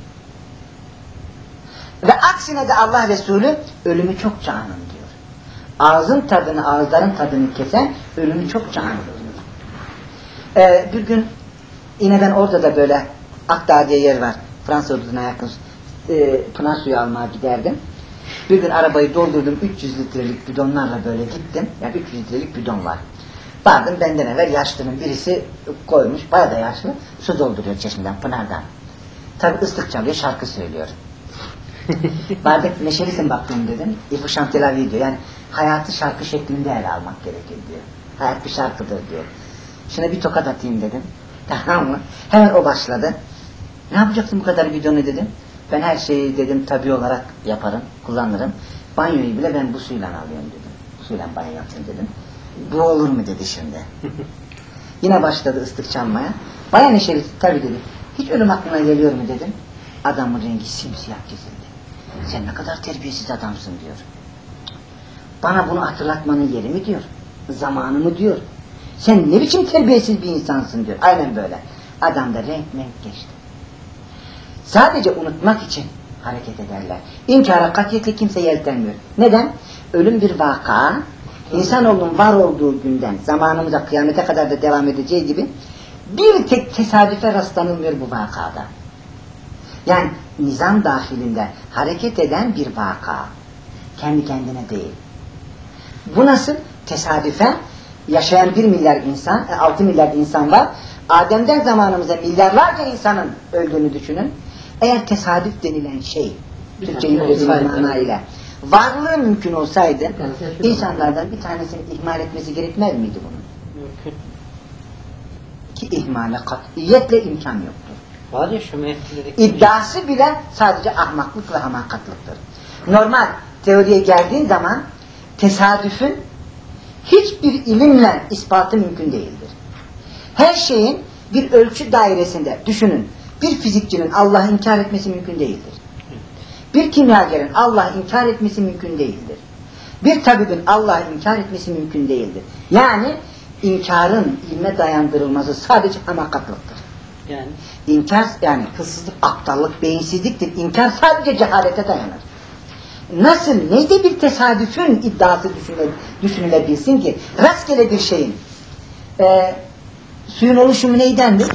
Ve aksine de Allah Resulü ölümü çokça anın diyor. Ağzın tadını, ağızların tadını kesen ölümü çokça anın diyor. Ee, bir gün yine ben orada da böyle Akdağ diye yer var. Fransa hududuna yakın e, pınar suyu almaya giderdim. Bir gün arabayı doldurdum, üç yüz litrelik bidonlarla böyle gittim. Yani üç yüz litrelik bidon var. Vardım, benden evvel yaşlının birisi koymuş, bayağı da yaşlı, su dolduruyor çeşmeden, pınardan. Tabi ıslık çalıyor, şarkı söylüyor. Bardak neşelisin baktım dedim. İbu Şantelavi diyor. Yani hayatı şarkı şeklinde ele almak gerekir diyor. Hayat bir şarkıdır diyor. Şuna bir tokat atayım dedim. Tamam mı? Hemen o başladı. Ne yapacaksın bu kadar bidonu dedim. Ben her şeyi dedim tabi olarak yaparım, kullanırım. Banyoyu bile ben bu suyla alıyorum dedim. Bu suyla banyo yapayım dedim. Bu olur mu dedi şimdi. Yine başladı ıslık çalmaya. Baya neşeli tabi dedi. Hiç ölüm aklına geliyor mu dedim. Adamın rengi simsiyah kesildi. Sen ne kadar terbiyesiz adamsın diyor. Bana bunu hatırlatmanın yeri mi diyor. Zamanı mı diyor. Sen ne biçim terbiyesiz bir insansın diyor. Aynen böyle. Adam da renk renk geçti. Sadece unutmak için hareket ederler. İnkara katiyetle kimse yeltenmiyor. Neden? Ölüm bir vaka. İnsanoğlunun var olduğu günden zamanımıza kıyamete kadar da devam edeceği gibi bir tek tesadüfe rastlanılmıyor bu vakada. Yani nizam dahilinde hareket eden bir vaka. Kendi kendine değil. Bu nasıl? Tesadüfe yaşayan bir milyar insan, altı milyar insan var. Adem'den zamanımıza milyarlarca insanın öldüğünü düşünün. Eğer tesadüf denilen şey, Türkçe yüklediğimiz manayla varlığı mümkün olsaydı, insanlardan bir tanesini ihmal etmesi gerekmez miydi bunun?
Mümkün.
Ki ihmale katiyetle imkan yoktur.
Var ya şu mevkileri.
İddiası bile sadece ahmaklık ve hamakatlıktır. Normal teoriye geldiğin zaman tesadüfün hiçbir ilimle ispatı mümkün değildir. Her şeyin bir ölçü dairesinde düşünün. Bir fizikçinin Allah'ı inkar etmesi mümkün değildir. Bir kimyagerin Allah'ı inkar etmesi mümkün değildir. Bir tabibin Allah'ı inkar etmesi mümkün değildir. Yani inkarın ilme dayandırılması sadece hamakatlıktır.
Yani
İnkar yani hırsızlık, aptallık, beyinsizliktir. İnkar sadece cehalete dayanır. Nasıl, neyde bir tesadüfün iddiası düşünüle, düşünülebilsin ki? Rastgele bir şeyin. Ee, suyun oluşumu neydendir?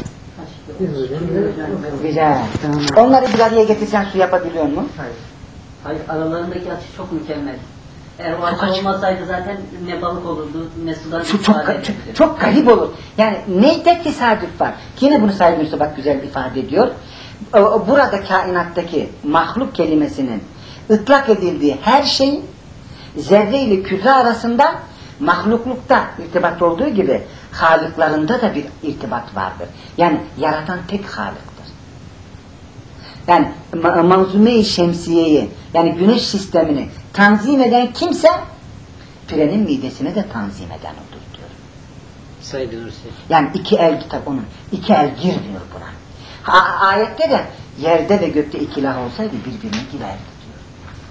Güzel. Tamam. Onları bir araya getirsen su yapabiliyor musun?
Hayır. Hayır, aralarındaki açı çok mükemmel. Eğer o
Çok
açı
açık.
olmasaydı zaten ne balık olurdu, ne sudan
Şu çok,
ifade
çok,
edilirdi.
çok garip olur. Yani neyde tesadüf var? Yine bunu Said Nursi bak güzel ifade ediyor. Burada kainattaki mahluk kelimesinin ıtlak edildiği her şeyin zerre ile küre arasında mahluklukta irtibat olduğu gibi halıklarında da bir irtibat vardır. Yani yaratan tek halıktır. Yani ma manzume-i şemsiyeyi yani güneş sistemini tanzim eden kimse pirenin midesini de tanzim eden odur diyor.
Said Nursi.
Yani iki el kitap onun. İki el girmiyor buna. Ha, ayette de yerde ve gökte ikilah olsaydı birbirine girerdi diyor.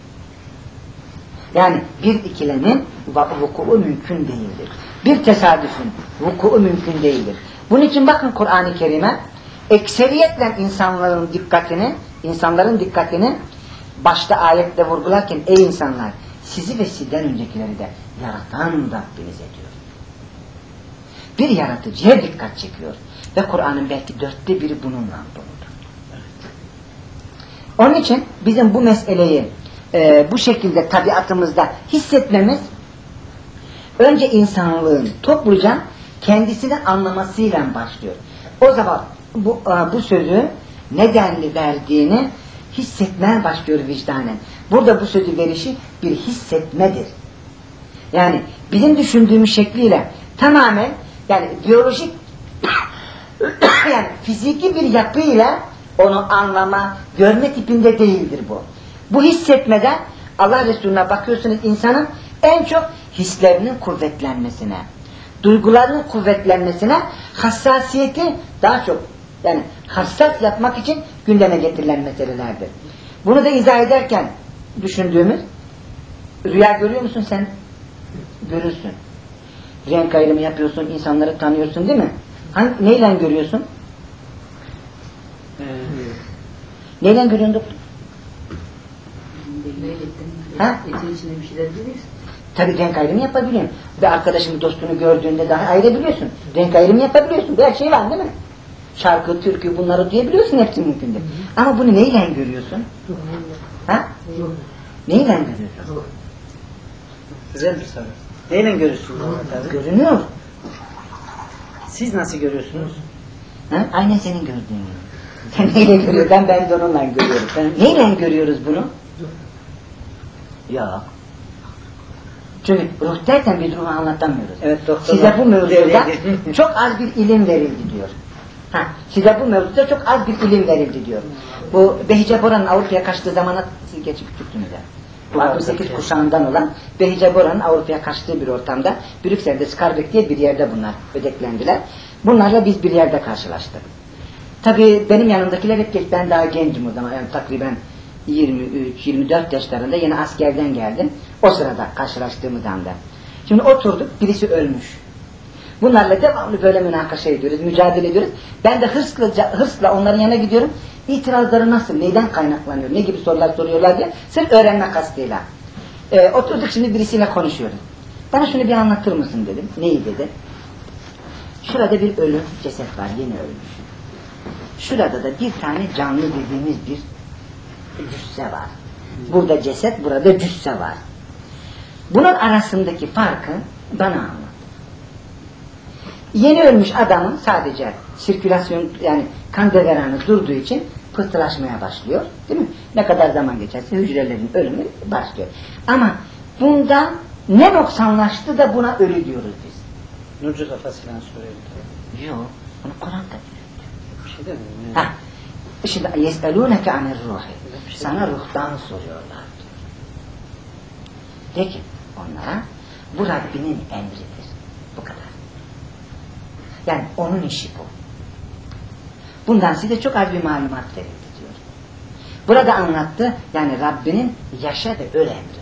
Yani bir ikilemin vuku'u mümkün değildir. Bir tesadüfün vuku'u mümkün değildir. Bunun için bakın Kur'an-ı Kerim'e ekseriyetle insanların dikkatini insanların dikkatini başta ayette vurgularken ey insanlar sizi ve sizden öncekileri de yaratan Rabbiniz ediyor. Bir yaratıcıya dikkat çekiyor. Ve Kur'an'ın belki dörtte biri bununla doludur. Onun için bizim bu meseleyi e, bu şekilde tabiatımızda hissetmemiz önce insanlığın topluca kendisini anlamasıyla başlıyor. O zaman bu, e, bu sözü nedenli verdiğini hissetmeye başlıyor vicdanen. Burada bu sözü verişi bir hissetmedir. Yani bizim düşündüğümüz şekliyle tamamen yani biyolojik yani fiziki bir yapıyla onu anlama, görme tipinde değildir bu. Bu hissetmeden Allah Resulüne bakıyorsunuz insanın en çok hislerinin kuvvetlenmesine, duygularının kuvvetlenmesine, hassasiyeti daha çok yani hassas yapmak için gündeme getirilen meselelerdir. Bunu da izah ederken düşündüğümüz rüya görüyor musun sen? Görürsün. Renk ayrımı yapıyorsun, insanları tanıyorsun değil mi? Hangi, neyle görüyorsun?
Ee,
Neyle görüyorsun doktor? Ha?
Etin içinde bir şeyler biliriz.
Tabii renk ayrımı yapabiliyorsun. Ve arkadaşını, dostunu gördüğünde daha ayırabiliyorsun. Renk ayrımı yapabiliyorsun. Bu her şey var değil mi? Şarkı, türkü bunları duyabiliyorsun, hepsi mümkündür. Ama bunu neyle görüyorsun? Ha? Neyle görüyorsun?
Güzel bir soru. Neyle görürsünüz?
Görünüyor.
Siz nasıl görüyorsunuz?
Ha? Aynen senin gördüğün gibi. Sen neyle görüyorsun? Ben, ben de onunla görüyorum. Ben, neyle görüyoruz bunu? Yok. Çünkü ruh derken biz ruhu anlatamıyoruz.
Evet, doktor.
Size bu mevzuda çok az bir ilim verildi diyor. Ha, size bu mevzuda çok az bir ilim verildi diyor. Bu Behice Bora'nın Avrupa'ya kaçtığı zamana siz geçip küçüktünüz ya. Bu altmış sekiz kuşağından olan Behice Bora'nın Avrupa'ya kaçtığı bir ortamda Brüksel'de Skarbek diye bir yerde bunlar ödeklendiler. Bunlarla biz bir yerde karşılaştık. Tabii benim yanımdakiler hep geç, ben daha gencim o zaman yani takriben yirmi üç yirmi dört yaşlarında yeni askerden geldim. O sırada karşılaştığımız anda. Şimdi oturduk, birisi ölmüş. Bunlarla devamlı böyle münakaşa ediyoruz, mücadele ediyoruz. Ben de hırsla, hırsla onların yanına gidiyorum. İtirazları nasıl, neyden kaynaklanıyor, ne gibi sorular soruyorlar diye sırf öğrenme kastıyla. Ee, oturduk şimdi birisiyle konuşuyoruz. Bana şunu bir anlatır mısın dedim. Neyi dedi? Şurada bir ölü ceset var, yeni ölmüş. Şurada da bir tane canlı dediğimiz bir cüsse var. Burada ceset, burada cüsse var. Bunun arasındaki farkı bana anlat. Yeni ölmüş adamın sadece sirkülasyon yani kan deveranı durduğu için pıhtılaşmaya başlıyor. Değil mi? Ne kadar zaman geçerse hücrelerin ölümü başlıyor. Ama bunda ne noksanlaştı da buna ölü diyoruz biz.
Nurcu kafasıyla soruyor.
Yok. Bunu Kur'an'da diyor.
Bir şey demiyorum.
Ha. Şimdi yes'elûneke anir ruhi. Sana ruhtan soruyorlar diyor. De ki onlara bu Rabbinin emridir. Bu kadar. Yani onun işi bu. Bundan size çok az bir malumat verildi diyor. Burada anlattı. Yani Rabbinin yaşa ve öl emri.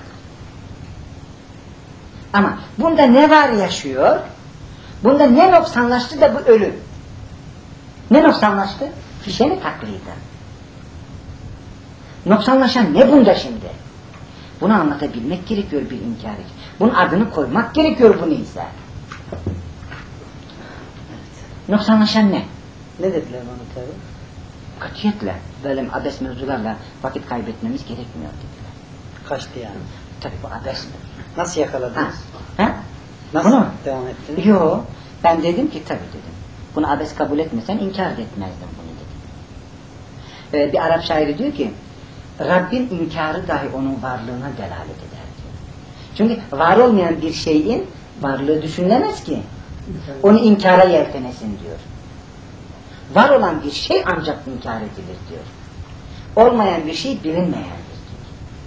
Ama bunda ne var yaşıyor? Bunda ne noksanlaştı da bu ölüm? Ne noksanlaştı? Fişeni taklidi. Noksanlaşan ne bunda şimdi? Bunu anlatabilmek gerekiyor bir inkar için. Bunun adını koymak gerekiyor bu neyse. Noksanlaşan ne?
Ne dediler bana tabi?
Katiyetle, böyle abes mevzularla vakit kaybetmemiz gerekmiyor dediler.
Kaçtı yani.
Tabii bu abes mi?
Nasıl yakaladınız?
Ha? Ha?
Nasıl
Bunu?
devam ettiniz?
Yo, ben dedim ki tabii dedim. Bunu abes kabul etmesen inkar etmezdim bunu dedim. Ee, bir Arap şairi diyor ki, Rabbin inkarı dahi onun varlığına delalet eder diyor. Çünkü var olmayan bir şeyin varlığı düşünülemez ki. Onu inkara yeltenesin diyor. Var olan bir şey ancak inkar edilir diyor. Olmayan bir şey bilinmeyendir diyor.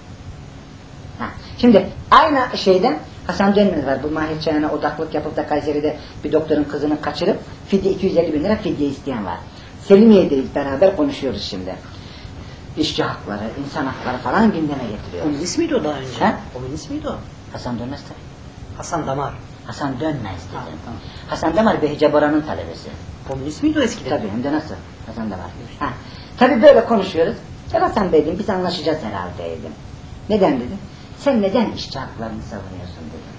Ha. Şimdi aynı şeyden Hasan Dönmez var. Bu Mahir Çayı'na odaklık yapıp da Kayseri'de bir doktorun kızını kaçırıp fidye iki yüz elli bin lira fidye isteyen var. Selimiye'deyiz, beraber konuşuyoruz şimdi. İşçi hakları, insan hakları falan gündeme getiriyor.
Komünist miydi o daha önce?
Ha?
Komünist miydi o?
Hasan Dönmez tabii.
Hasan Damar.
Hasan Dönmez dedim.
Ha, tamam.
Hasan Damar Behice Bora'nın talebesi.
Komünist miydi o eskiden?
Tabii, hem de nasıl? Hasan Damar. Ha. Tabii böyle konuşuyoruz. Ya Hasan Bey dedim, biz anlaşacağız herhalde dedim. Neden dedim? Sen neden işçi haklarını savunuyorsun dedim.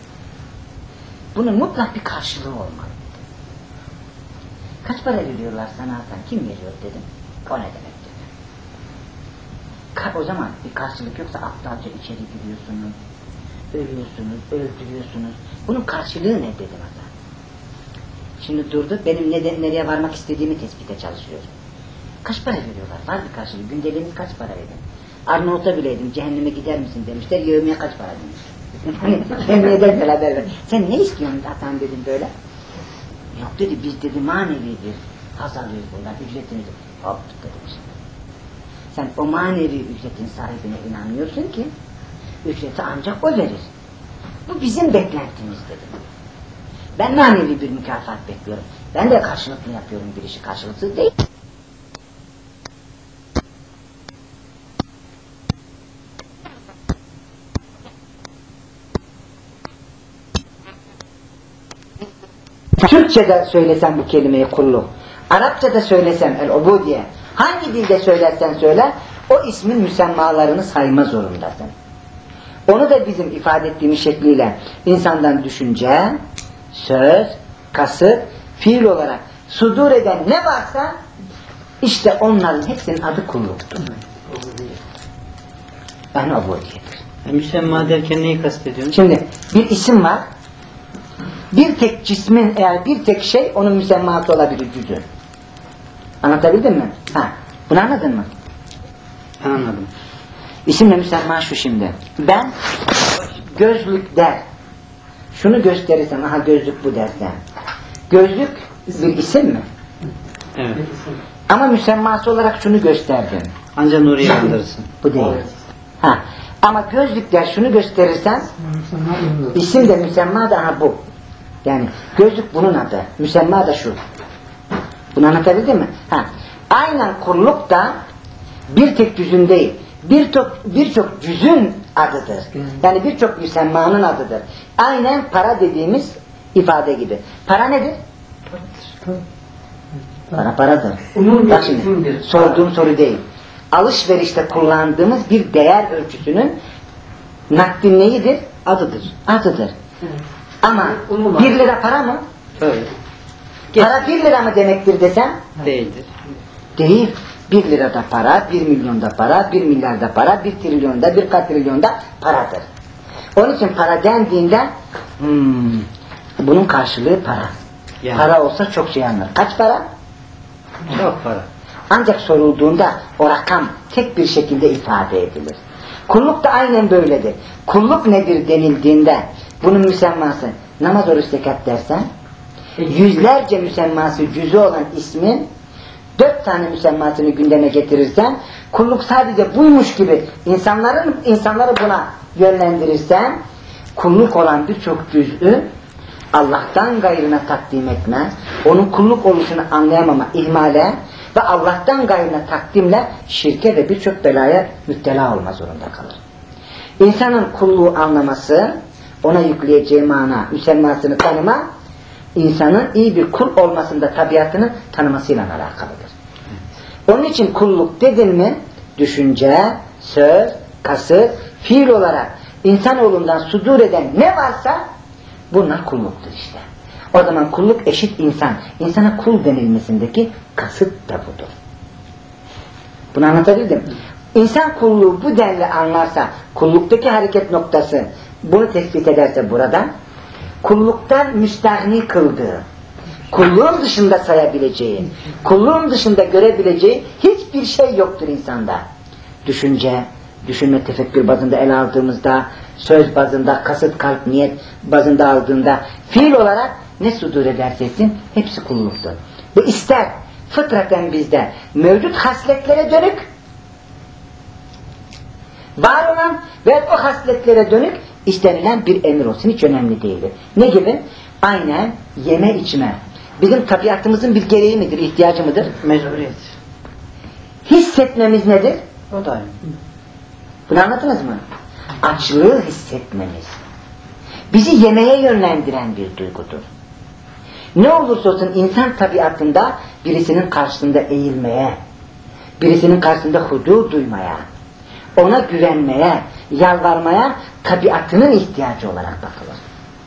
Bunun mutlak bir karşılığı olmalı dedim. Kaç para veriyorlar sana Hasan? Kim veriyor dedim. O ne demek dedim. Ka o zaman bir karşılık yoksa aptalca içeri giriyorsunuz, ölüyorsunuz, öldürüyorsunuz. Bunun karşılığı ne dedim Hasan. Şimdi durdu, benim neden, nereye varmak istediğimi tespite çalışıyorum. Kaç para veriyorlar? Var bir karşılığı. Gündeliğiniz kaç para verin? Arnavut'a bileydim, cehenneme gider misin demişler, yevmiye kaç para demiş. Hani neden beraber ver. Sen ne istiyorsun Hasan dedim böyle. Yok dedi, biz dedi manevidir. Haz alıyoruz bundan, ücretimizi. Hop dedim şimdi. Sen o manevi ücretin sahibine inanmıyorsun ki, ücreti ancak o verir. Bu bizim beklentimiz dedim. Ben manevi bir mükafat bekliyorum. Ben de karşılıklı yapıyorum bir işi, karşılıksız değil. Türkçe'de söylesem bu kelimeyi kulluk, Arapça'da söylesem el-ubudiye, hangi dilde söylersen söyle, o ismin müsemmalarını sayma zorundasın. Onu da bizim ifade ettiğimiz şekliyle insandan düşünce, söz, kasıt, fiil olarak sudur eden ne varsa işte onların hepsinin adı kulluktur. Yani ubudiyedir.
Müsemma derken neyi kastediyorsun?
Şimdi bir isim var. Bir tek cismin, eğer bir tek şey onun müsemması olabilir, cüzü. Anlatabildim mi? Ha, bunu anladın mı?
Anladım.
İsimle müsemma şu şimdi. Ben gözlük der. Şunu gösterirsem, aha gözlük bu dersen. Gözlük bir isim mi?
Evet.
Ama müsemması olarak şunu gösterdim.
Ancak oraya kaldırırsın.
Bu değil. Ha. Ama gözlük der şunu gösterirsen, isim de müsemma da aha bu. Yani gözlük bunun adı. Müsemma da şu. Bunu anlatabildim mi? Ha. Aynen kulluk da bir tek cüzün değil. Birçok birçok cüzün adıdır. Yani birçok müsemmanın adıdır. Aynen para dediğimiz ifade gibi. Para nedir? Para paradır. Bak şimdi, sorduğum soru değil. Alışverişte kullandığımız bir değer ölçüsünün nakdin neyidir? Adıdır. Adıdır. Ama bir lira para mı?
Evet.
Para bir lira mı demektir desem?
Değildir.
Değil. Bir lirada para, bir milyonda para, bir milyarda para, bir trilyonda, bir katrilyonda paradır. Onun için para dendiğinde hmm, bunun karşılığı para.
Yani.
Para olsa çok şey anlar. Kaç para?
Çok para.
Ancak sorulduğunda o rakam tek bir şekilde ifade edilir. Kulluk da aynen böyledir. Kulluk nedir denildiğinde bunun müsemması namaz, oruç, zekat dersen yüzlerce müsemması cüzü olan ismin dört tane müsemmasını gündeme getirirsen kulluk sadece buymuş gibi insanların insanları buna yönlendirirsen kulluk olan birçok cüz'ü Allah'tan gayrına takdim etme, onun kulluk oluşunu anlayamama, ihmale, ve Allah'tan gayrına takdimle şirke ve birçok belaya müptela olma zorunda kalır. İnsanın kulluğu anlaması, ona yükleyeceği mana, müsemmasını tanıma, insanın iyi bir kul olmasında tabiatını tanımasıyla alakalıdır. Onun için kulluk dedin mi, düşünce, söz, kasıt, fiil olarak insanoğlundan sudur eden ne varsa bunlar kulluktur işte. O zaman kulluk eşit insan. İnsana kul denilmesindeki kasıt da budur. Bunu anlatabildim. İnsan kulluğu bu denli anlarsa, kulluktaki hareket noktası bunu tespit ederse burada, kulluktan müstahni kıldığı, kulluğun dışında sayabileceği, kulluğun dışında görebileceği hiçbir şey yoktur insanda. Düşünce, düşünme tefekkür bazında ele aldığımızda, söz bazında, kasıt, kalp, niyet bazında aldığında, fiil olarak ne sudur ederse etsin, hepsi kulluktur. Bu ister fıtraten bizde mevcut hasletlere dönük, var olan ve o hasletlere dönük istenilen bir emir olsun, hiç önemli değildir. Ne gibi? Aynen yeme içme. Bizim tabiatımızın bir gereği midir, ihtiyacı mıdır?
Mecburiyet.
Hissetmemiz nedir?
O da aynı.
Bunu anladınız mı? Açlığı hissetmemiz. Bizi yemeye yönlendiren bir duygudur. Ne olursa olsun insan tabiatında birisinin karşısında eğilmeye, birisinin karşısında hudu duymaya, ona güvenmeye, yalvarmaya tabiatının ihtiyacı olarak bakılır.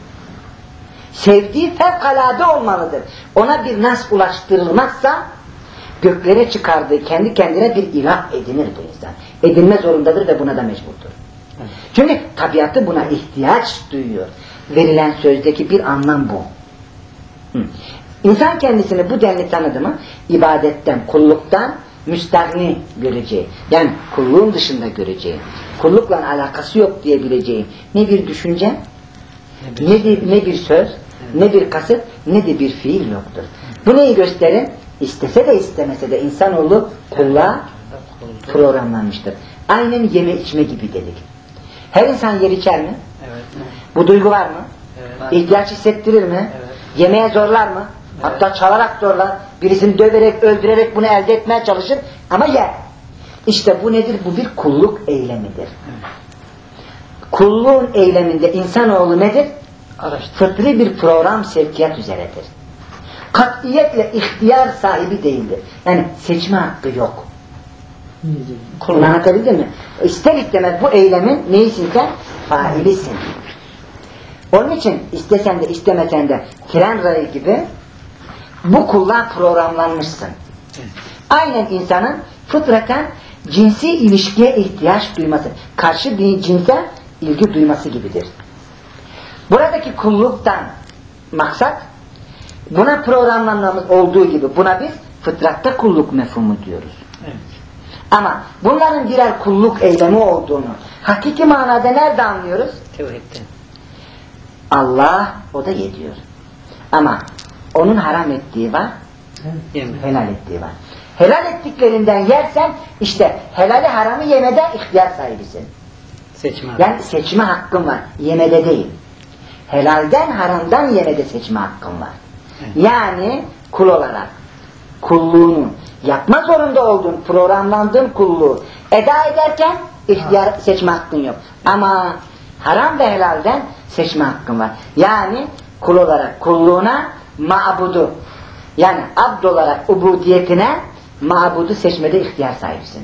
Sevdiği fevkalade olmalıdır. Ona bir nas ulaştırılmazsa göklere çıkardığı kendi kendine bir ilah edinir bu insan. Edinme zorundadır ve buna da mecburdur. Evet. Çünkü tabiatı buna ihtiyaç duyuyor. Verilen sözdeki bir anlam bu. Hı. İnsan kendisini bu denli tanıdı mı ibadetten, kulluktan müstahni göreceği, yani kulluğun dışında göreceği, kullukla alakası yok diyebileceği ne bir düşünce, ne bir, ne bir, ne bir söz, evet. ne bir kasıt, ne de bir fiil yoktur. Bu neyi gösterir? İstese de istemese de insanoğlu kulluğa programlanmıştır. Aynen yeme içme gibi dedik. Her insan yer içer mi?
Evet.
Bu duygu var mı?
Evet.
İhtiyaç hissettirir mi?
Evet.
Yemeye zorlar mı? Evet. Hatta çalarak zorlar. Birisini döverek, öldürerek bunu elde etmeye çalışır ama yer. İşte bu nedir? Bu bir kulluk eylemidir. Evet. Kulluğun eyleminde insanoğlu nedir? Fıtri bir program sevkiyat üzeredir. Katiyetle ihtiyar sahibi değildir. Yani seçme hakkı yok. Kulunu anlatabildim mi? İster istemez bu eylemin neyisin sen? Failisin. Onun için istesen de istemesen de tren rayı gibi bu kulluğa programlanmışsın. Aynen insanın fıtraten cinsi ilişkiye ihtiyaç duyması, karşı bir cinse ilgi duyması gibidir. Buradaki kulluktan maksat buna programlanmamız olduğu gibi buna biz fıtratta kulluk mefhumu diyoruz. Evet. Ama bunların birer kulluk eylemi olduğunu hakiki manada nerede anlıyoruz?
Tevhidden.
Allah o da yediyor. Ama onun haram ettiği var,
evet.
helal ettiği var. Helal ettiklerinden yersen işte helali haramı yemede ihtiyar sahibisin.
Seçme.
Yani seçme hakkın var. Yemede değil. Helalden haramdan yemede seçme hakkın var. Evet. Yani kul olarak kulluğunu yapma zorunda olduğun, programlandığın kulluğu eda ederken ihtiyar ha. seçme hakkın yok. Ama haram ve helalden seçme hakkın var. Yani kul olarak kulluğuna ma'budu, yani abd olarak ubudiyetine ma'budu seçmede ihtiyar sahibisin.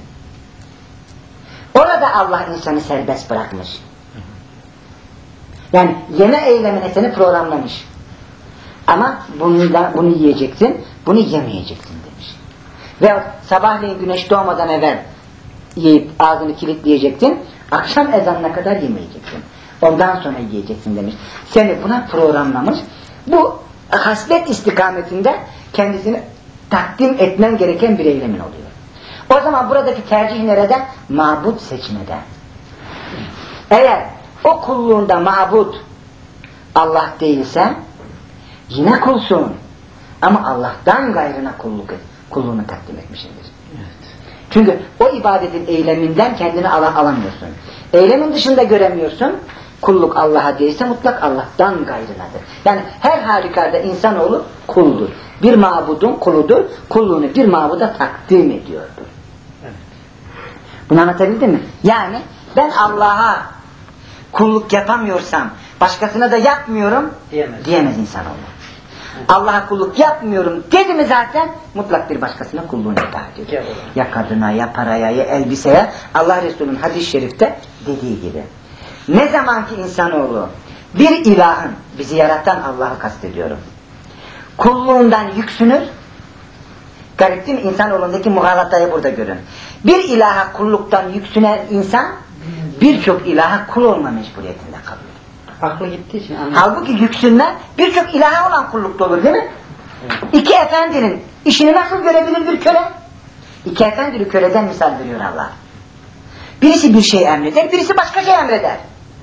Orada Allah insanı serbest bırakmış. Yani yeme eylemine seni programlamış. Ama bunu, da, bunu yiyeceksin, bunu yemeyeceksin demiş. Ve sabahleyin güneş doğmadan evvel yiyip ağzını kilitleyeceksin, akşam ezanına kadar yemeyeceksin. Ondan sonra yiyeceksin demiş. Seni buna programlamış. Bu haslet istikametinde kendisini takdim etmen gereken bir eylemin oluyor. O zaman buradaki tercih nereden? Mabut seçmeden. Eğer o kulluğunda mabut Allah değilse yine kulsun. Ama Allah'tan gayrına kulluk et, kulluğunu takdim etmişindir. Evet. Çünkü o ibadetin eyleminden kendini al alamıyorsun. Eylemin dışında göremiyorsun. Kulluk Allah'a değilse mutlak Allah'tan gayrınadır. Yani her halükarda insanoğlu kuldur. bir mabudun kuludur. Kulluğunu bir mabuda takdim ediyordur.
Evet.
Bunu anlatabildim mi? Yani ben Allah'a kulluk yapamıyorsam başkasına da yapmıyorum
Diyemez.
diyemez insanoğlu. Allah'a kulluk yapmıyorum dedi mi zaten mutlak bir başkasına kulluğunu itaat ediyor.
Evet.
Ya kadına, ya paraya, ya elbiseye, Allah Resulü'nün hadis-i şerifte dediği gibi. Ne zamanki insanoğlu bir ilahın, bizi yaratan Allah'ı kastediyorum, kulluğundan yüksünür, garip değil mi? İnsanoğlundaki muhalatayı burada görün. Bir ilaha kulluktan yüksünen insan birçok ilaha kul olma mecburiyetinde kalıyor.
Aklı gittiği için anladım.
Halbuki yüksünler birçok ilaha olan kullukta olur değil mi?
Evet.
İki efendinin işini nasıl görebilir bir köle? İki efendili köleden misal veriyor Allah. Birisi bir şey emreder, birisi başka şey emreder.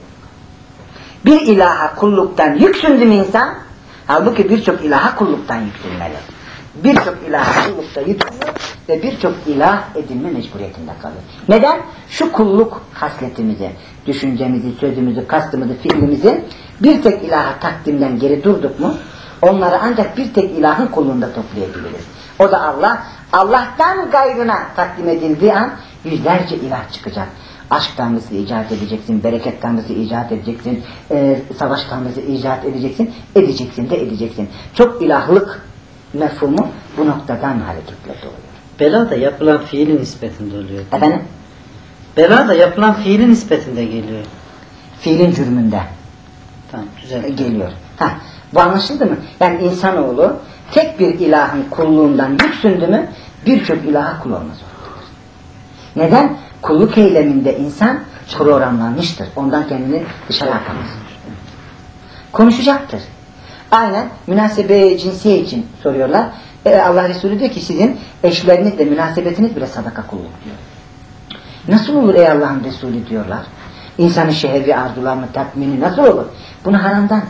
Bir ilaha kulluktan yüksündü mü insan? Halbuki birçok ilaha kulluktan yüksünmeli. Birçok ilaha kullukta yüksünüyor ve birçok ilah edinme mecburiyetinde kalıyor. Neden? Şu kulluk hasletimizi, düşüncemizi, sözümüzü, kastımızı, fiilimizi bir tek ilaha takdimden geri durduk mu, onları ancak bir tek ilahın kulluğunda toplayabiliriz. O da Allah. Allah'tan gayrına takdim edildiği an yüzlerce ilah çıkacak. Aşk tanrısı icat edeceksin, bereket tanrısı icat edeceksin, e, savaş tanrısı icat edeceksin, edeceksin de edeceksin. Çok ilahlık mefhumu bu noktadan hareketle doğuyor.
Bela da yapılan fiilin nispetinde oluyor.
Efendim?
Bela da yapılan fiilin nispetinde geliyor.
Fiilin cürmünde
Tamam, güzel.
geliyor. Ha, bu anlaşıldı mı? Yani insanoğlu tek bir ilahın kulluğundan yüksündü mü birçok ilaha kul olmaz zorundadır. Neden? Kulluk eyleminde insan programlanmıştır. Ondan kendini dışarı atamaz. Konuşacaktır. Aynen münasebe cinsiye için soruyorlar. E, Allah Resulü diyor ki sizin eşlerinizle münasebetiniz bile sadaka kulluk diyor. Nasıl olur ey Allah'ın Resulü diyorlar. İnsanın şehvi arzularını tatmini nasıl olur? Bunu haramdan.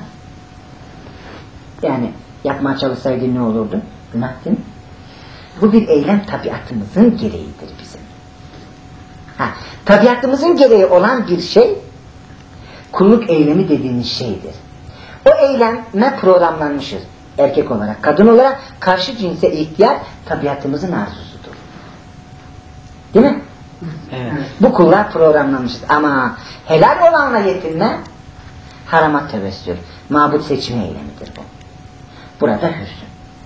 Yani yapmaya çalışsaydı ne olurdu? Günah değil mi? Bu bir eylem tabiatımızın gereğidir bizim. Ha, tabiatımızın gereği olan bir şey kulluk eylemi dediğimiz şeydir. O eyleme programlanmışız. Erkek olarak, kadın olarak karşı cinse ihtiyaç tabiatımızın arzusudur. Değil mi?
Evet.
Bu kullar programlanmışız. Ama helal olanla yetinme harama tevessül. Mabut seçme eylemidir bu. Burada hürsün.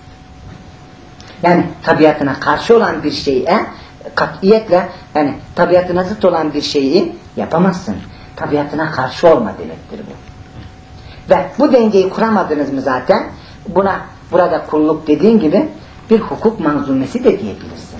Yani tabiatına karşı olan bir şeye katiyetle, yani tabiatına zıt olan bir şeyi yapamazsın. Tabiatına karşı olma demektir bu. Ve bu dengeyi kuramadınız mı zaten buna burada kulluk dediğin gibi bir hukuk manzumesi de diyebilirsin.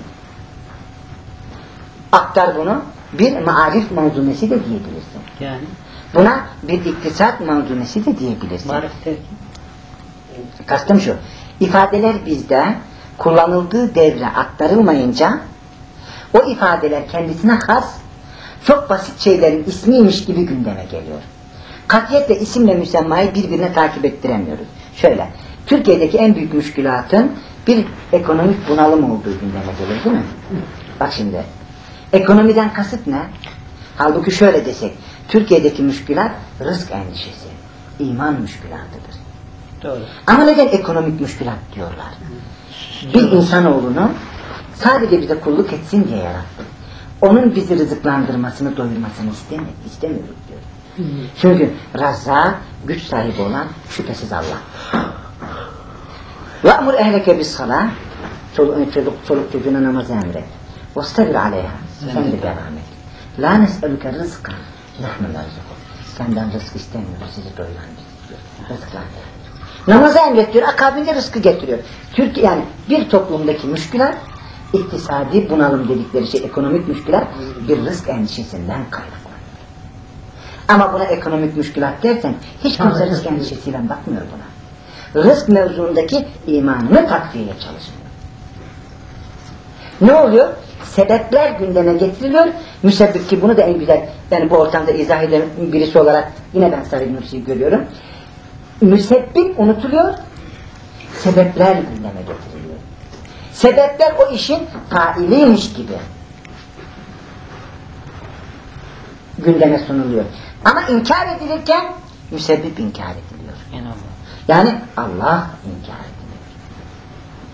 Aktar bunu bir marif manzumesi de diyebilirsin.
Yani
Buna bir iktisat manzumesi de diyebilirsin.
marif derken
Kastım şu, ifadeler bizde kullanıldığı devre aktarılmayınca o ifadeler kendisine has çok basit şeylerin ismiymiş gibi gündeme geliyor. Katiyetle isimle müsemmayı birbirine takip ettiremiyoruz. Şöyle, Türkiye'deki en büyük müşkülatın bir ekonomik bunalım olduğu gündeme gelir değil mi? Bak şimdi, ekonomiden kasıt ne? Halbuki şöyle desek, Türkiye'deki müşkülat rızk endişesi, iman müşkülatıdır.
doğru.
Ama neden ekonomik müşkülat diyorlar? Bir insanoğlunu sadece bize kulluk etsin diye yarattı. Onun bizi rızıklandırmasını, doyurmasını istemiyor, istemiyoruz diyor. Çünkü Razzak, güç sahibi olan şüphesiz Allah. وَأْمُرْ اَهْلَكَ بِالصَّلَاةِ Çoluk, çoluk, çoluk çocuğuna namazı emret. وَاسْتَبِرْ عَلَيْهَا Sen de devam et. لَا نَسْأَلُكَ رِزْقًا نَحْنُ نَرْزُقُ Senden rızk istemiyoruz, sizi doyuran istiyor. Rızıklandır. Namazı emrediyor, akabinde rızkı getiriyor. Türkiye yani bir toplumdaki müşkülat, iktisadi bunalım dedikleri şey, ekonomik müşkülat bir rızk endişesinden kaynaklanıyor. Ama buna ekonomik müşkülat dersen hiç kimse rızk endişesiyle bakmıyor buna. Rızk mevzuundaki imanını takviye çalışmıyor. Ne oluyor? Sebepler gündeme getiriliyor. Müsebbip ki bunu da en güzel, yani bu ortamda izah eden birisi olarak yine ben Sarı Nursi'yi görüyorum. Müsebbip unutuluyor, sebepler gündeme getiriliyor. Sebepler o işin failiymiş gibi gündeme sunuluyor. Ama inkar edilirken müsebbip inkar ediliyor.
İnanılmaz.
Yani Allah inkar ediliyor.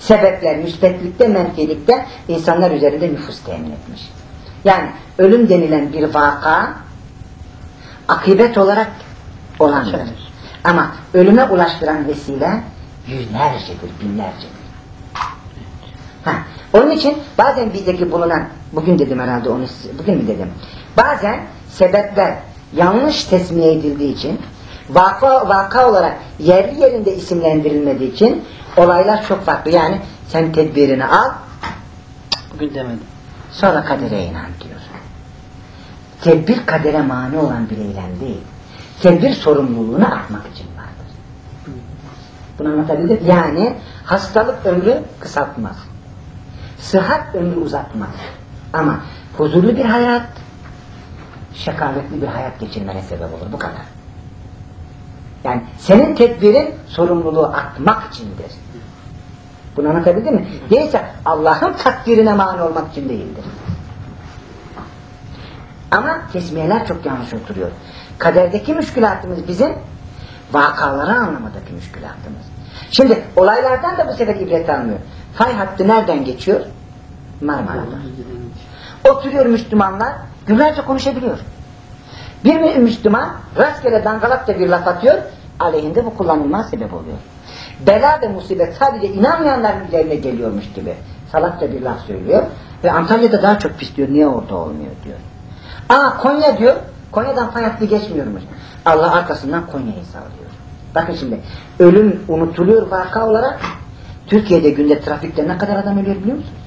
sebepler müsbetlikte, menfilikte insanlar üzerinde nüfus temin etmiş. Yani ölüm denilen bir vaka akıbet olarak olandır. Ama ölüme ulaştıran vesile yüzlercedir, binlercedir. Ha, onun için bazen bizdeki bulunan, bugün dedim herhalde onu, bugün mü dedim? Bazen sebepler yanlış tesmiye edildiği için, vaka, vaka olarak yerli yerinde isimlendirilmediği için olaylar çok farklı. Yani sen tedbirini al,
Bugün demedim.
sonra kadere inan diyor. Tedbir kadere mani olan bir eylem değil. Tedbir sorumluluğunu atmak için vardır. Bunu anlatabildim. Yani hastalık ömrü kısaltmaz. Sıhhat ömrü uzatmaz. Ama huzurlu bir hayat, şekavetli bir hayat geçirmene sebep olur. Bu kadar. Yani senin tedbirin sorumluluğu atmak içindir. Bunu anlatabildim mi? Değilse Allah'ın takdirine mani olmak için değildir. Ama tesmiyeler çok yanlış oturuyor. Kaderdeki müşkülatımız bizim vakaları anlamadaki müşkülatımız. Şimdi olaylardan da bu sefer ibret almıyor. Fay hattı nereden geçiyor? Marmara'dan. Oturuyor Müslümanlar, günlerce konuşabiliyor. Bir Müslüman rastgele dangalakça bir laf atıyor, aleyhinde bu kullanılmaz sebep oluyor. Bela ve musibet sadece inanmayanların üzerine geliyormuş gibi salakça bir laf söylüyor ve Antalya'da daha çok pis diyor, niye orada olmuyor diyor. Aa Konya diyor, Konya'dan fay hattı geçmiyormuş. Allah arkasından Konya'yı sağlıyor. Bakın şimdi, ölüm unutuluyor vaka olarak. Türkiye'de günde trafikte ne kadar adam ölüyor biliyor musunuz?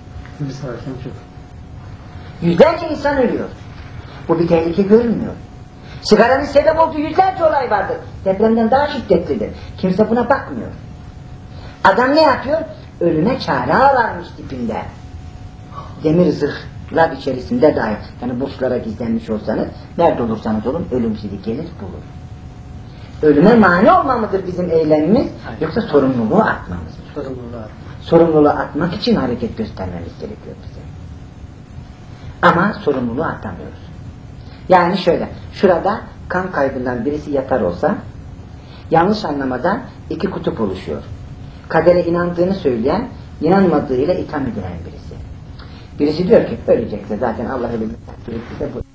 Yüzlerce insan ölüyor. Bu bir tehlike görünmüyor. Sigaranın sebep olduğu yüzlerce olay vardır. Depremden daha şiddetlidir. Kimse buna bakmıyor. Adam ne yapıyor? Ölüme çare ararmış tipinde. Demir zırhlar içerisinde dahi, yani burçlara gizlenmiş olsanız, nerede olursanız olun, ölüm sizi gelir bulur. Ölüme mani olma mıdır bizim eylemimiz, yoksa sorumluluğu atmamız mıdır?
Sorumluluğu atmak.
Sorumluluğu atmak için hareket göstermemiz gerekiyor bize. Ama sorumluluğu atamıyoruz. Yani şöyle, şurada kan kaybından birisi yatar olsa, yanlış anlamadan iki kutup oluşuyor. Kadere inandığını söyleyen, inanmadığıyla itham edilen birisi. Birisi diyor ki, ölecekse zaten Allah ölümü takdir etti de bu.